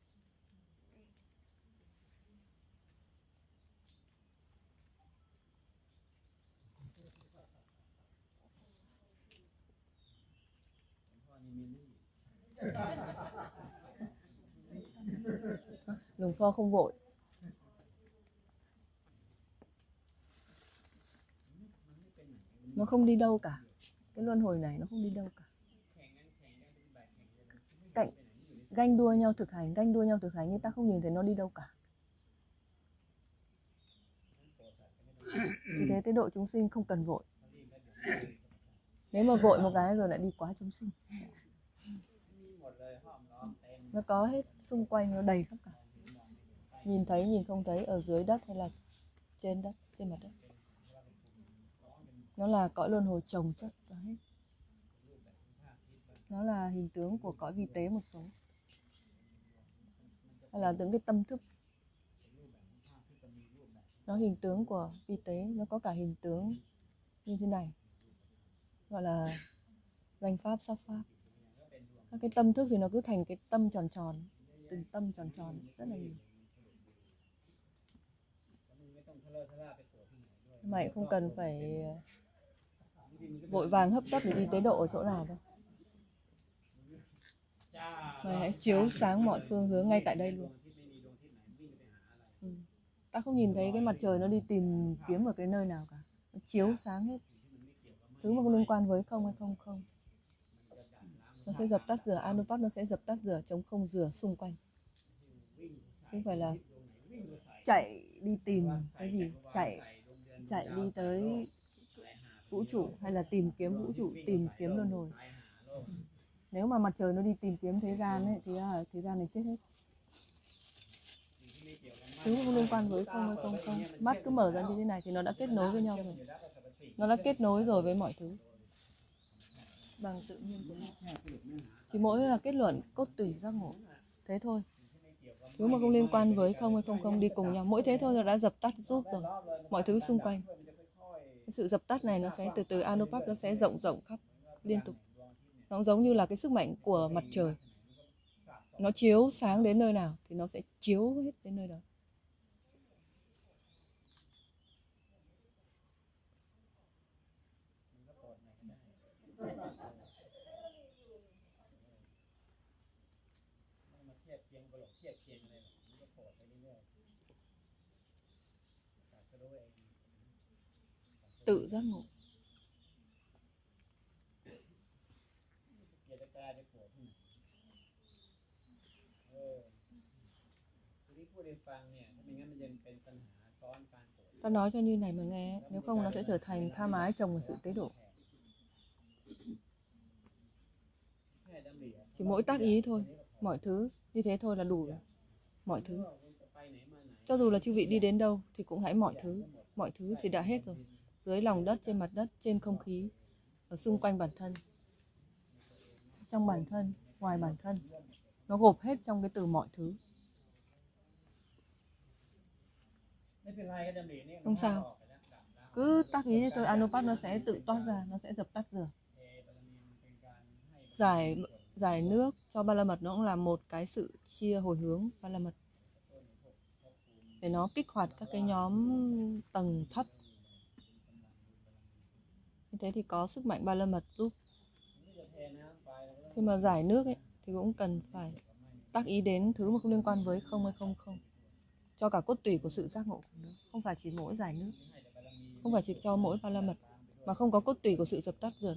Luồng pho không vội. Nó không đi đâu cả. Cái luân hồi này nó không đi đâu cả. Cạnh ganh đua nhau thực hành, ganh đua nhau thực hành nhưng ta không nhìn thấy nó đi đâu cả. Vì thế tế độ chúng sinh không cần vội. Nếu mà vội một cái rồi lại đi quá chúng sinh. Nó có hết xung quanh, nó đầy khắp cả. Nhìn thấy, nhìn không thấy, ở dưới đất hay là trên đất, trên mặt đất. Nó là cõi luân hồi chồng chất đó hết. Nó là hình tướng của cõi vi tế một số. Hay là những cái tâm thức. Nó hình tướng của vi tế, nó có cả hình tướng như thế này. Gọi là danh pháp, sắc pháp. Các cái tâm thức thì nó cứ thành cái tâm tròn tròn. Từng tâm tròn tròn rất là nhiều. Mày không cần phải vội vàng hấp tấp để đi tế độ ở chỗ nào đâu. Mày hãy chiếu sáng mọi phương hướng ngay tại đây luôn. Ừ. Ta không nhìn thấy cái mặt trời nó đi tìm kiếm ở cái nơi nào cả. Nó chiếu sáng hết. Thứ mà có liên quan với không hay không không. Nó sẽ dập tắt rửa, Anupap nó sẽ dập tắt rửa, chống không rửa xung quanh. Chứ không phải là chạy đi tìm cái gì, chạy chạy đi tới vũ trụ hay là tìm kiếm vũ trụ, tìm kiếm luân hồi. Nếu mà mặt trời nó đi tìm kiếm thế gian ấy, thì là thế gian này chết hết. Thứ không liên quan với không hay không không. Mắt cứ mở ra như thế này thì nó đã kết nối với nhau rồi. Nó đã kết nối rồi với mọi thứ. Bằng tự nhiên của nó. Chỉ mỗi là kết luận cốt tủy giác ngộ. Thế thôi. Thứ mà không liên quan với không hay không không đi cùng nhau. Mỗi thế thôi là đã dập tắt giúp rồi. Mọi thứ xung quanh. Cái sự dập tắt này nó sẽ từ từ Anupap nó sẽ rộng rộng khắp liên tục. Nó giống như là cái sức mạnh của mặt trời. Nó chiếu sáng đến nơi nào thì nó sẽ chiếu hết đến nơi đó. Tự giác ngộ. Ta nói cho như này mà nghe, nếu không nó sẽ trở thành tha mái chồng vào sự tế độ. Chỉ mỗi tác ý thôi, mọi thứ như thế thôi là đủ rồi. Mọi thứ. Cho dù là chư vị đi đến đâu thì cũng hãy mọi thứ. Mọi thứ thì đã hết rồi. Dưới lòng đất, trên mặt đất, trên không khí, ở xung quanh bản thân, trong bản thân, ngoài bản thân. Nó gộp hết trong cái từ mọi thứ. Không sao. Cứ tác ý thôi, Anupat nó sẽ tự toát ra, nó sẽ dập tắt rồi. Giải, giải nước cho ba la mật nó cũng là một cái sự chia hồi hướng ba la mật. Để nó kích hoạt các cái nhóm tầng thấp. Như thế thì có sức mạnh ba la mật giúp. Khi mà giải nước ấy, thì cũng cần phải tác ý đến thứ mà không liên quan với không hay không không. Cho cả cốt tủy của sự giác ngộ của nó. Không phải chỉ mỗi giải nước. Không phải chỉ cho mỗi ba la mật. Mà không có cốt tủy của sự dập tắt dần.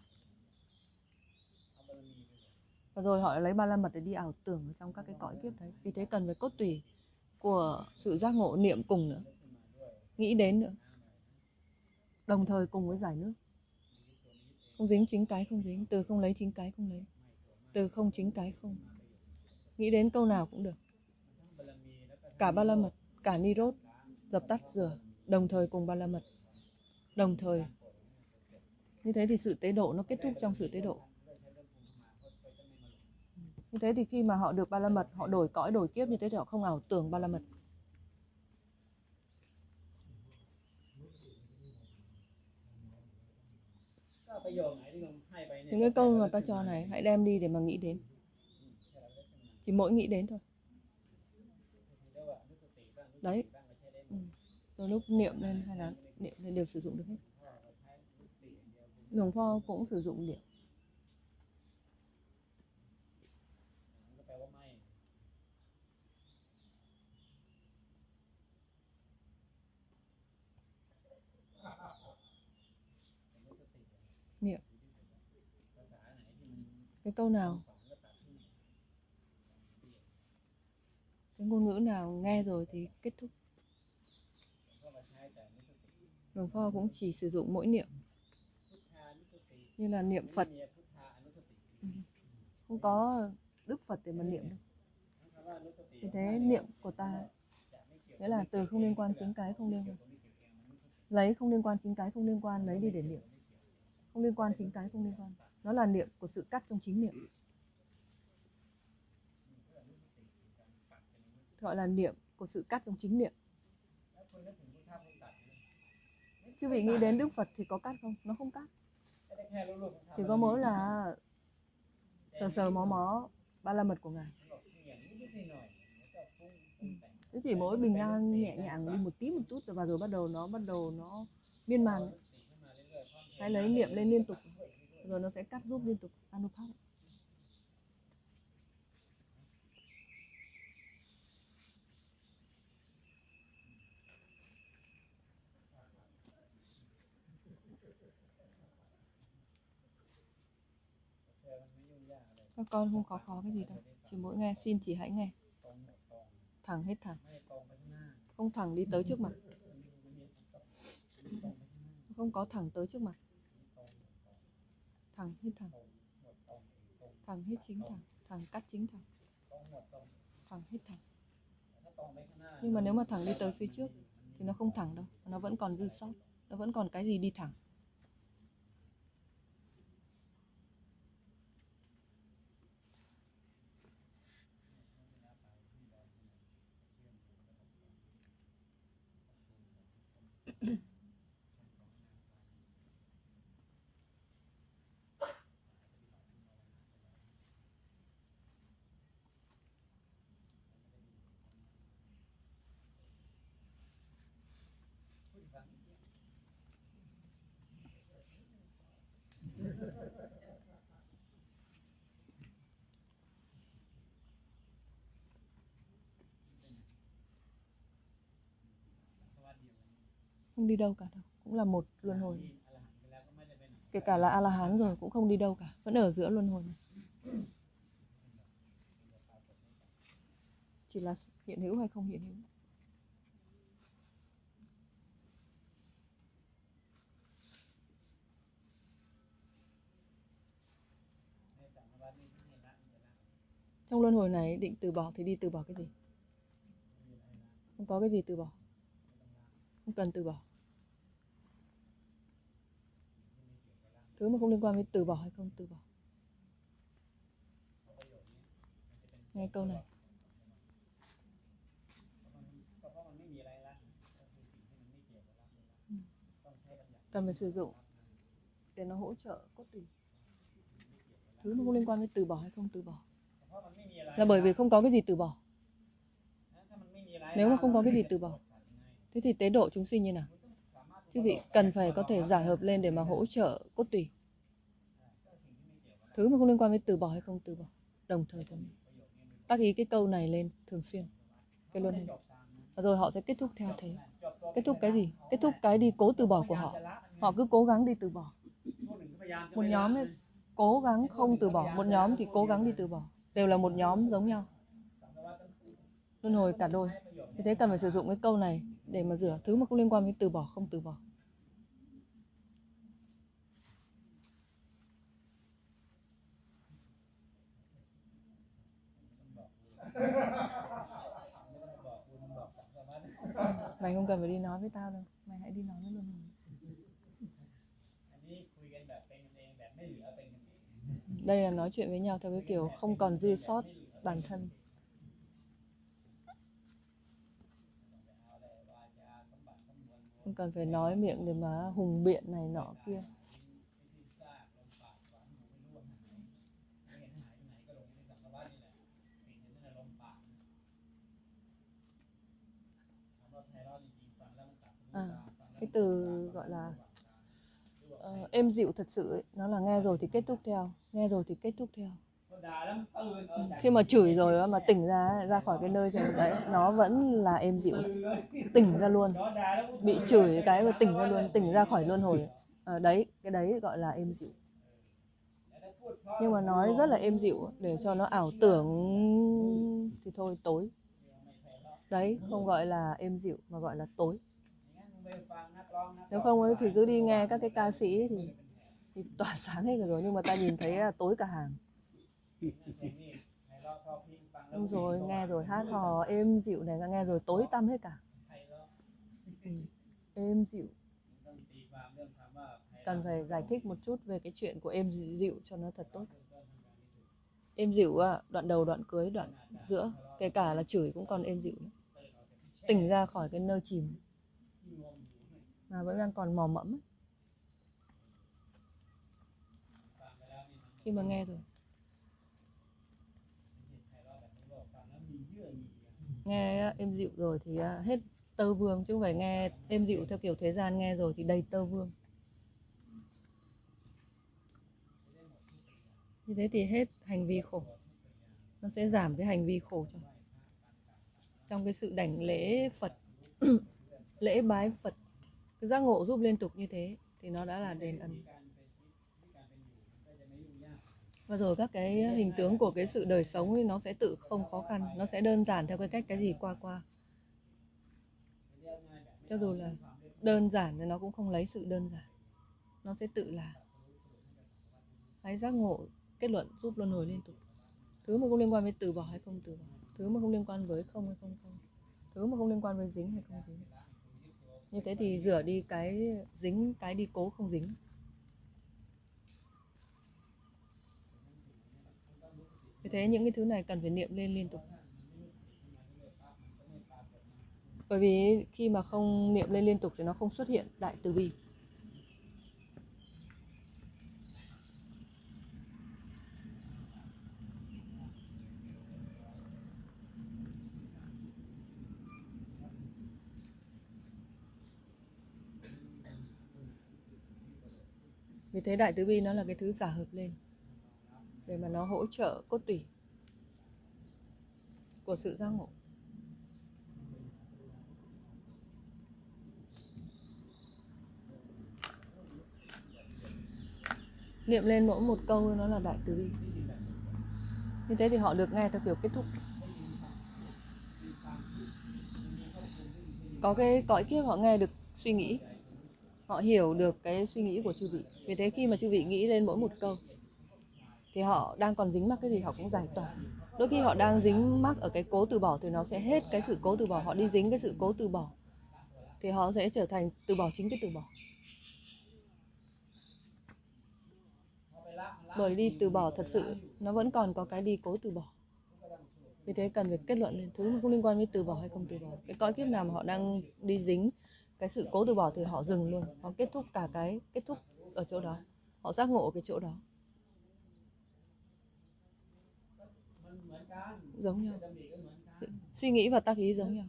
Và rồi họ lấy ba la mật để đi ảo tưởng ở trong các cái cõi kiếp đấy. Vì thế cần phải cốt tủy của sự giác ngộ niệm cùng nữa. Nghĩ đến nữa. Đồng thời cùng với giải nước. Không dính chính cái không dính. Từ không lấy chính cái không lấy. Từ không chính cái không. Nghĩ đến câu nào cũng được. Cả ba la mật, cả ni rốt, dập tắt rửa. Đồng thời cùng ba la mật. Đồng thời. Như thế thì sự tế độ nó kết thúc trong sự tế độ. Như thế thì khi mà họ được ba la mật, họ đổi cõi, đổi kiếp như thế thì họ không ảo tưởng ba la mật. Những cái câu mà ta cho này, hãy đem đi để mà nghĩ đến. Chỉ mỗi nghĩ đến thôi. Đấy. Ừ. Rồi lúc niệm lên hay là niệm lên đều sử dụng được hết. Hồng Pho cũng sử dụng niệm. Niệm. Cái câu nào, cái ngôn ngữ nào nghe rồi thì kết thúc. Hồng Pho cũng chỉ sử dụng mỗi niệm. Như là niệm Phật. Không có Đức Phật để mà niệm đâu. Vì thế niệm của ta nghĩa là từ không liên quan chính cái không liên quan. Lấy không liên quan chính cái không liên quan, lấy đi để niệm. Không liên quan chính cái không liên quan. Nó là niệm của sự cắt trong chính niệm. Gọi là niệm của sự cắt trong chính niệm. Chứ vị nghĩ đến Đức Phật thì có cắt không? Nó không cắt. Chỉ có mỗi là sờ sờ mó mó ba la mật của Ngài. Chứ chỉ mỗi bình an nhẹ nhàng đi một tí một chút và rồi bắt đầu nó bắt đầu nó miên man. Hãy lấy niệm lên liên tục. Rồi nó sẽ cắt giúp liên tục. Anupat. Các con không khó khó cái gì đâu. Chỉ mỗi nghe, xin chỉ hãy nghe. Thẳng hết thẳng. Không thẳng đi tới trước mặt. Không có thẳng tới trước mặt. Thẳng hết thẳng. Thẳng hết chính thẳng. Thẳng cắt chính thẳng. Thẳng hết thẳng. Nhưng mà nếu mà thẳng đi tới phía trước thì nó không thẳng đâu. Nó vẫn còn dư sót. Nó vẫn còn cái gì đi thẳng. Không đi đâu cả đâu, cũng là một luân hồi. Kể cả là A-la-hán rồi cũng không đi đâu cả, vẫn ở giữa luân hồi này. Chỉ là hiện hữu hay không hiện hữu. Trong luân hồi này định từ bỏ thì đi từ bỏ cái gì? Không có cái gì từ bỏ. Không cần từ bỏ. Thứ mà không liên quan với từ bỏ hay không từ bỏ. Nghe câu này. Cần phải sử dụng để nó hỗ trợ cốt tủy. Thứ mà không liên quan với từ bỏ hay không từ bỏ là bởi vì không có cái gì từ bỏ. Nếu mà không có cái gì từ bỏ, thế thì tế độ chúng sinh như nào? Chứ vị cần phải có thể giải hợp lên để mà hỗ trợ cốt tủy. Thứ mà không liên quan với từ bỏ hay không từ bỏ, đồng thời cần tác ý cái câu này lên thường xuyên. Cái luân hồi. Và rồi họ sẽ kết thúc theo thế. Kết thúc cái gì? Kết thúc cái đi cố từ bỏ của họ. Họ cứ cố gắng đi từ bỏ. Một nhóm ấy, cố gắng không từ bỏ, một nhóm thì cố gắng đi từ bỏ. Đều là một nhóm giống nhau. Luân hồi cả đôi. Vì thế cần phải sử dụng cái câu này để mà rửa thứ mà không liên quan với từ bỏ, không từ bỏ. Mày không cần phải đi nói với tao đâu. Mày hãy đi nói với luân hồi. Đây là nói chuyện với nhau theo cái kiểu không còn dư sót bản thân. Không cần phải nói miệng để mà hùng biện này nọ kia. À, cái từ gọi là uh, êm dịu thật sự ấy, nó là nghe rồi thì kết thúc theo, nghe rồi thì kết thúc theo. Ừ. Khi mà chửi rồi mà tỉnh ra ra khỏi cái nơi rồi đấy, nó vẫn là êm dịu, tỉnh ra luôn, bị chửi cái mà tỉnh ra luôn, tỉnh ra khỏi luân hồi. À, đấy, cái đấy gọi là êm dịu. Nhưng mà nói rất là êm dịu để cho nó ảo tưởng thì thôi tối. Đấy, không gọi là êm dịu mà gọi là tối. Nếu không ấy thì cứ đi nghe các cái ca sĩ thì, thì tỏa sáng hết rồi, nhưng mà ta nhìn thấy là tối cả hàng. Đúng rồi, nghe rồi hát hò êm dịu này, nghe rồi tối tăm hết cả. Ừ, êm dịu. Cần phải giải thích một chút về cái chuyện của êm dịu cho nó thật tốt. Êm dịu à, đoạn đầu, đoạn cuối, đoạn giữa, kể cả là chửi cũng còn êm dịu. Tỉnh ra khỏi cái nơi chìm mà vẫn đang còn mò mẫm. Khi mà nghe rồi, nghe êm dịu rồi thì hết tơ vương, chứ không phải nghe êm dịu theo kiểu thế gian, nghe rồi thì đầy tơ vương. Như thế thì hết hành vi khổ. Nó sẽ giảm cái hành vi khổ cho. Trong cái sự đảnh lễ Phật, lễ bái Phật, cái giác ngộ giúp liên tục như thế thì nó đã là đền ân. Và rồi các cái hình tướng của cái sự đời sống ấy, nó sẽ tự không khó khăn, nó sẽ đơn giản theo cái cách cái gì qua qua. Cho dù là đơn giản thì nó cũng không lấy sự đơn giản, nó sẽ tự là hãy giác ngộ kết luận giúp luân hồi liên tục. Thứ mà không liên quan với từ bỏ hay không từ bỏ, thứ mà không liên quan với không hay không không, thứ mà không liên quan với dính hay không dính. Như thế thì rửa đi cái dính, cái đi cố không dính. Vì thế những cái thứ này cần phải niệm lên liên tục. Bởi vì khi mà không niệm lên liên tục thì nó không xuất hiện đại từ bi. Vì thế đại từ bi nó là cái thứ giả hợp lên để mà nó hỗ trợ cốt tủy của sự giác ngộ. Niệm lên mỗi một câu nó là đại từ bi. Như thế thì họ được nghe theo kiểu kết thúc. Có cái cõi kiếp họ nghe được suy nghĩ, họ hiểu được cái suy nghĩ của chư vị. Vì thế khi mà chư vị nghĩ lên mỗi một câu thì họ đang còn dính mắc cái gì họ cũng giải tỏa. Đôi khi họ đang dính mắc ở cái cố từ bỏ thì nó sẽ hết cái sự cố từ bỏ. Họ đi dính cái sự cố từ bỏ thì họ sẽ trở thành từ bỏ chính cái từ bỏ. Bởi đi từ bỏ thật sự nó vẫn còn có cái đi cố từ bỏ. Vì thế cần phải kết luận lên thứ mà không liên quan với từ bỏ hay không từ bỏ. Cái cõi kiếp nào mà họ đang đi dính cái sự cố từ bỏ thì họ dừng luôn. Họ kết thúc cả cái kết thúc ở chỗ đó. Họ giác ngộ cái chỗ đó. Giống nhau. Suy nghĩ và tác ý giống nhau.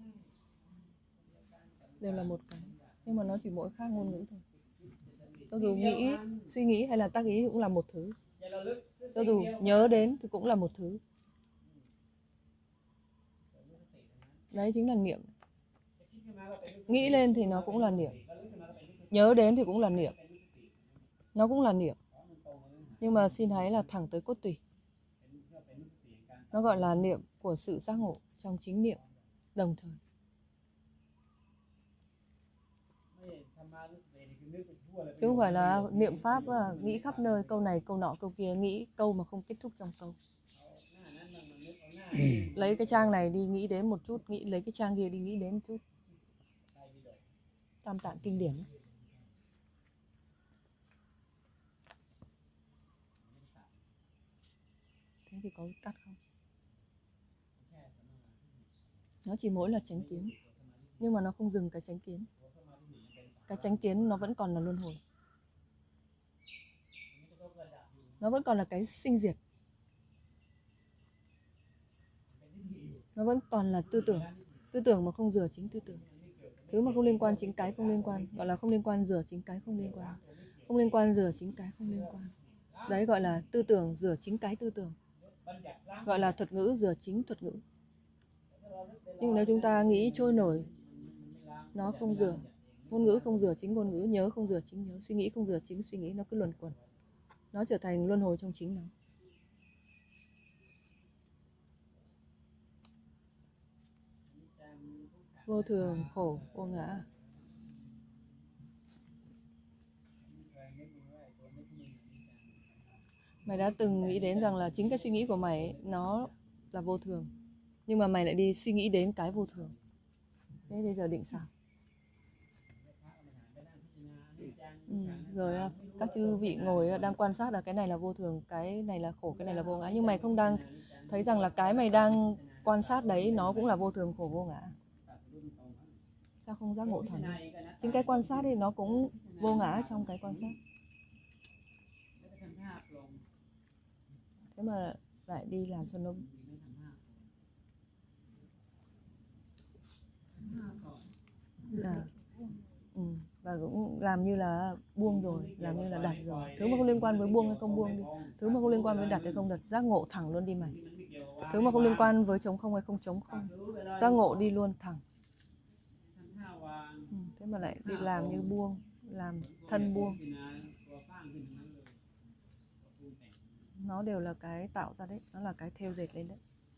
Đều là một cái. Nhưng mà nó chỉ mỗi khác ngôn ngữ thôi. Cho dù nghĩ, suy nghĩ hay là tác ý cũng là một thứ. Cho dù nhớ đến thì cũng là một thứ. Đấy chính là niệm. Nghĩ lên thì nó cũng là niệm. Nhớ đến thì cũng là niệm. Nó cũng là niệm. Nhưng mà xin hãy là thẳng tới cốt tủy. Nó gọi là niệm của sự giác ngộ trong chính niệm đồng thời. Chứ không phải là niệm pháp nghĩ khắp nơi, câu này câu nọ câu kia, nghĩ câu mà không kết thúc trong câu. Lấy cái trang này đi nghĩ đến một chút, nghĩ lấy cái trang kia đi nghĩ đến một chút. Tam tạng kinh điển. Thế thì có cắt không? Nó chỉ mỗi là chánh kiến. Nhưng mà nó không dừng cái chánh kiến. Cái chánh kiến nó vẫn còn là luân hồi. Nó vẫn còn là cái sinh diệt. Nó vẫn còn là tư tưởng. Tư tưởng mà không rửa chính tư tưởng. Thứ mà không liên quan chính cái không liên quan. Gọi là không liên quan rửa chính cái không liên quan. Không liên quan rửa chính cái không liên quan. Đấy gọi là tư tưởng rửa chính cái tư tưởng. Gọi là thuật ngữ rửa chính thuật ngữ. Nhưng nếu chúng ta nghĩ trôi nổi, nó không rửa. Ngôn ngữ không rửa chính ngôn ngữ, nhớ không rửa chính nhớ, suy nghĩ không rửa chính suy nghĩ, nó cứ luẩn quẩn. Nó trở thành luân hồi trong chính nó. Vô thường, khổ, vô ngã. Mày đã từng nghĩ đến rằng là chính cái suy nghĩ của mày ấy, nó là vô thường. Nhưng mà mày lại đi suy nghĩ đến cái vô thường. Thế bây giờ định sao? Ừ, rồi các chư vị ngồi đang quan sát là cái này là vô thường, cái này là khổ, cái này là vô ngã. Nhưng mày không đang thấy rằng là cái mày đang quan sát đấy nó cũng là vô thường, khổ, vô ngã. Sao không giác ngộ thẳng? Chính cái quan sát thì nó cũng vô ngã trong cái quan sát. Thế mà lại đi làm cho nó à, ừ, và cũng làm như là buông rồi, làm như là đặt rồi. Thứ mà không liên quan với buông hay không buông đi. Thứ mà không liên quan với đặt hay không đặt, giác ngộ thẳng luôn đi mày. Thứ mà không liên quan với chống không hay không chống không, giác ngộ đi luôn thẳng. Ừ, thế mà lại đi làm như buông, làm thân buông. Nó đều là cái tạo ra đấy, nó là cái thêu dệt lên đấy.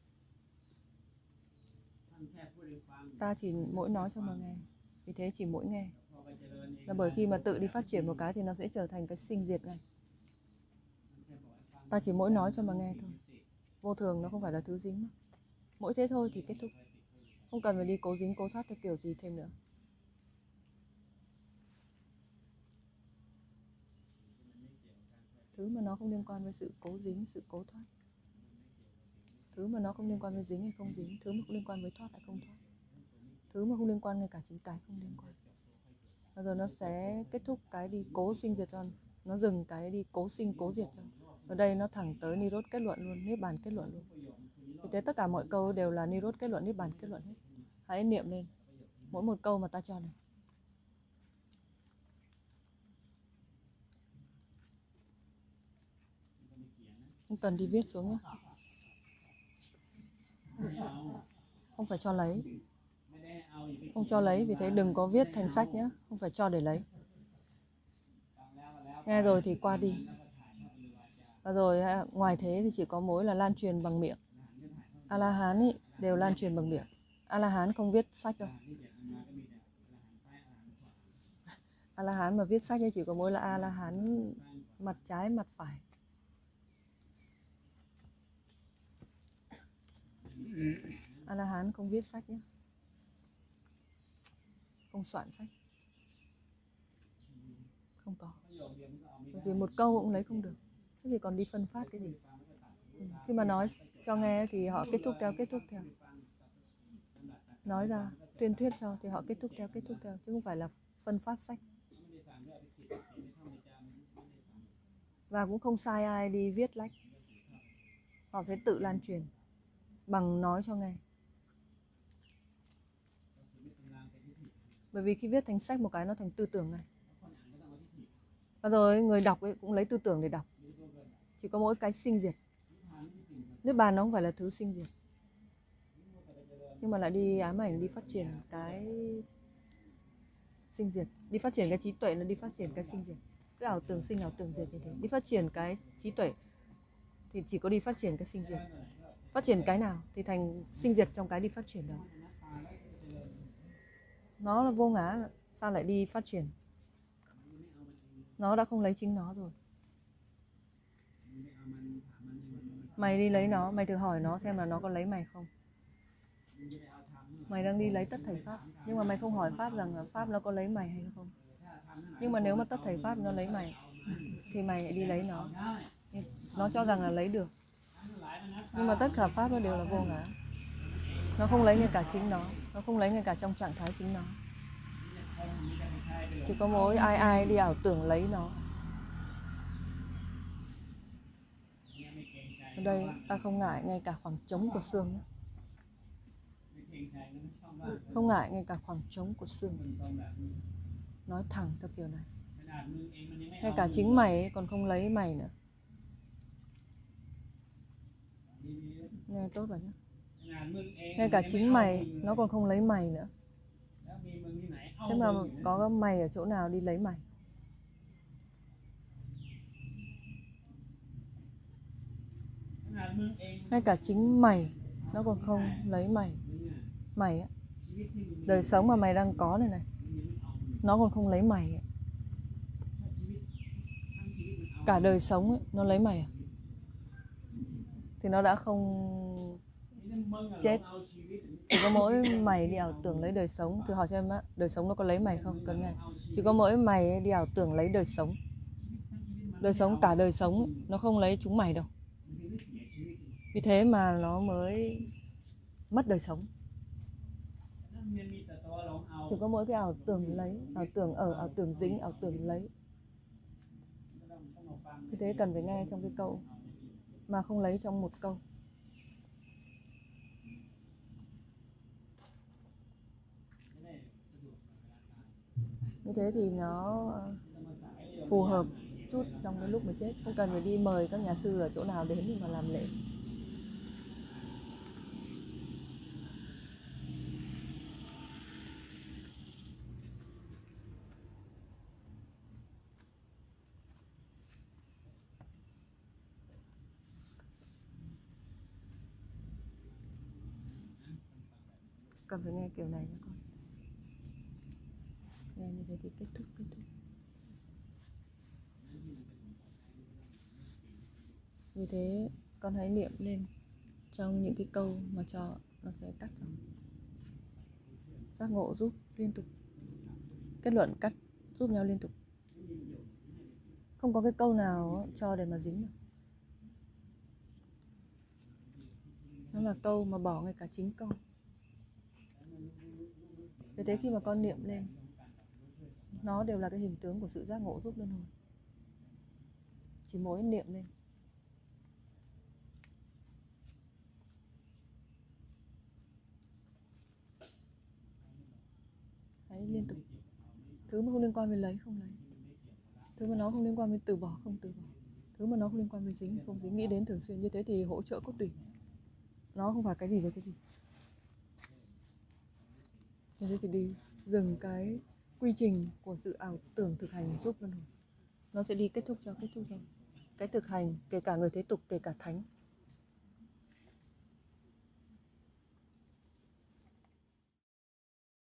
Ta chỉ mỗi nói cho mà nghe. Vì thế chỉ mỗi nghe. Là bởi khi mà tự đi phát triển một cái thì nó sẽ trở thành cái sinh diệt ngay. Ta chỉ mỗi nói cho mà nghe thôi. Vô thường nó không phải là thứ dính mà. Mỗi thế thôi thì kết thúc. Không cần phải đi cố dính cố thoát theo kiểu gì thêm nữa. Thứ mà nó không liên quan với sự cố dính, sự cố thoát. Thứ mà nó không liên quan với dính hay không dính. Thứ mà không liên quan với thoát hay không thoát. Thứ mà không liên quan ngay cả chính cái không liên quan. Và rồi nó sẽ kết thúc cái đi cố sinh diệt cho. Nó dừng cái đi cố sinh cố diệt cho. Ở đây nó thẳng tới Nirod kết luận luôn, Niết bàn kết luận luôn. Vì thế tất cả mọi câu đều là Nirod kết luận, Niết bàn kết luận hết. Hãy niệm lên mỗi một câu mà ta cho này. Không cần đi viết xuống nhé. Không phải cho lấy. Không cho lấy, vì thế đừng có viết thành sách nhé. Không phải cho để lấy. Nghe rồi thì qua đi. Và rồi ngoài thế thì chỉ có mỗi là lan truyền bằng miệng. A La Hán ý, đều lan truyền bằng miệng. A La Hán không viết sách đâu. A La Hán mà viết sách ấy chỉ có mỗi là A La Hán mặt trái mặt phải. A La Hán không viết sách nhé, không soạn sách, không có. Bởi vì một câu cũng lấy không được, thế thì còn đi phân phát cái gì? Ừ. Khi mà nói cho nghe thì họ kết thúc theo kết thúc theo, nói ra tuyên thuyết cho thì họ kết thúc theo kết thúc theo, chứ không phải là phân phát sách. Và cũng không sai ai đi viết lách, họ sẽ tự lan truyền bằng nói cho nghe. Bởi vì khi viết thành sách một cái nó thành tư tưởng này. Và rồi người đọc ấy cũng lấy tư tưởng để đọc. Chỉ có mỗi cái sinh diệt. Niết bàn nó không phải là thứ sinh diệt, nhưng mà lại đi ám ảnh, đi phát triển cái sinh diệt. Đi phát triển cái trí tuệ là đi phát triển cái sinh diệt. Cái ảo tưởng sinh, ảo tưởng diệt như thế. Đi phát triển cái trí tuệ thì chỉ có đi phát triển cái sinh diệt. Phát triển cái nào thì thành sinh diệt trong cái đi phát triển đó. Nó là vô ngã, sao lại đi phát triển? Nó đã không lấy chính nó rồi. Mày đi lấy nó, mày thử hỏi nó xem là nó có lấy mày không. Mày đang đi lấy tất thảy pháp, nhưng mà mày không hỏi pháp rằng là pháp nó có lấy mày hay không. Nhưng mà nếu mà tất thảy pháp nó lấy mày thì mày đi lấy nó. Nó cho rằng là lấy được, nhưng mà tất cả pháp nó đều là vô ngã. Nó không lấy ngay cả chính nó, nó không lấy ngay cả trong trạng thái chính nó. Chỉ có mỗi ai ai đi ảo tưởng lấy nó. Ở đây ta không ngại ngay cả khoảng trống của xương nữa. Không ngại ngay cả khoảng trống của xương. Nói thẳng theo kiểu này. Ngay cả chính mày ấy còn không lấy mày nữa. Nghe tốt vào nhé. Ngay cả chính mày nó còn không lấy mày nữa. Thế mà có mày ở chỗ nào đi lấy mày? Ngay cả chính mày nó còn không lấy mày. Mày á, đời sống mà mày đang có này này, nó còn không lấy mày ấy. Cả đời sống ấy, nó lấy mày à? Thì nó đã không chết. Chỉ có mỗi mày đi ảo tưởng lấy đời sống. Thử hỏi xem á, đời sống nó có lấy mày không? Cần nghe. Chỉ có mỗi mày đi ảo tưởng lấy đời sống. Đời sống, cả đời sống ấy, nó không lấy chúng mày đâu. Vì thế mà nó mới mất đời sống. Chỉ có mỗi cái ảo tưởng lấy, ảo tưởng ở, ảo tưởng dính, ảo tưởng lấy. Vì thế cần phải nghe trong cái câu mà không lấy trong một câu. Như thế thì nó phù hợp chút trong cái lúc mà chết. Không cần phải đi mời các nhà sư ở chỗ nào đến để mà làm lễ. Cần phải nghe kiểu này nha con. Nghe như thế thì kết thúc, kết thúc. Vì thế con hãy niệm lên trong những cái câu mà cho nó sẽ cắt cho. Giác ngộ giúp liên tục. Kết luận cắt giúp nhau liên tục. Không có cái câu nào cho để mà dính được. Nó là câu mà bỏ ngay cả chính câu. Vì thế khi mà con niệm lên, nó đều là cái hình tướng của sự giác ngộ giúp luân hồi. Chỉ mỗi niệm lên. Đấy, liên tục. Thứ mà không liên quan với lấy, không lấy. Thứ mà nó không liên quan với từ bỏ, không từ bỏ. Thứ mà nó không liên quan với dính, không dính. Nghĩ đến thường xuyên như thế thì hỗ trợ cốt tủy. Nó không phải cái gì với cái gì. Như thế thì đi dừng cái quy trình của sự ảo tưởng thực hành giúp luân hồi. Nó sẽ đi kết thúc cho, kết thúc cho. cái thực hành, kể cả người thế tục, kể cả thánh.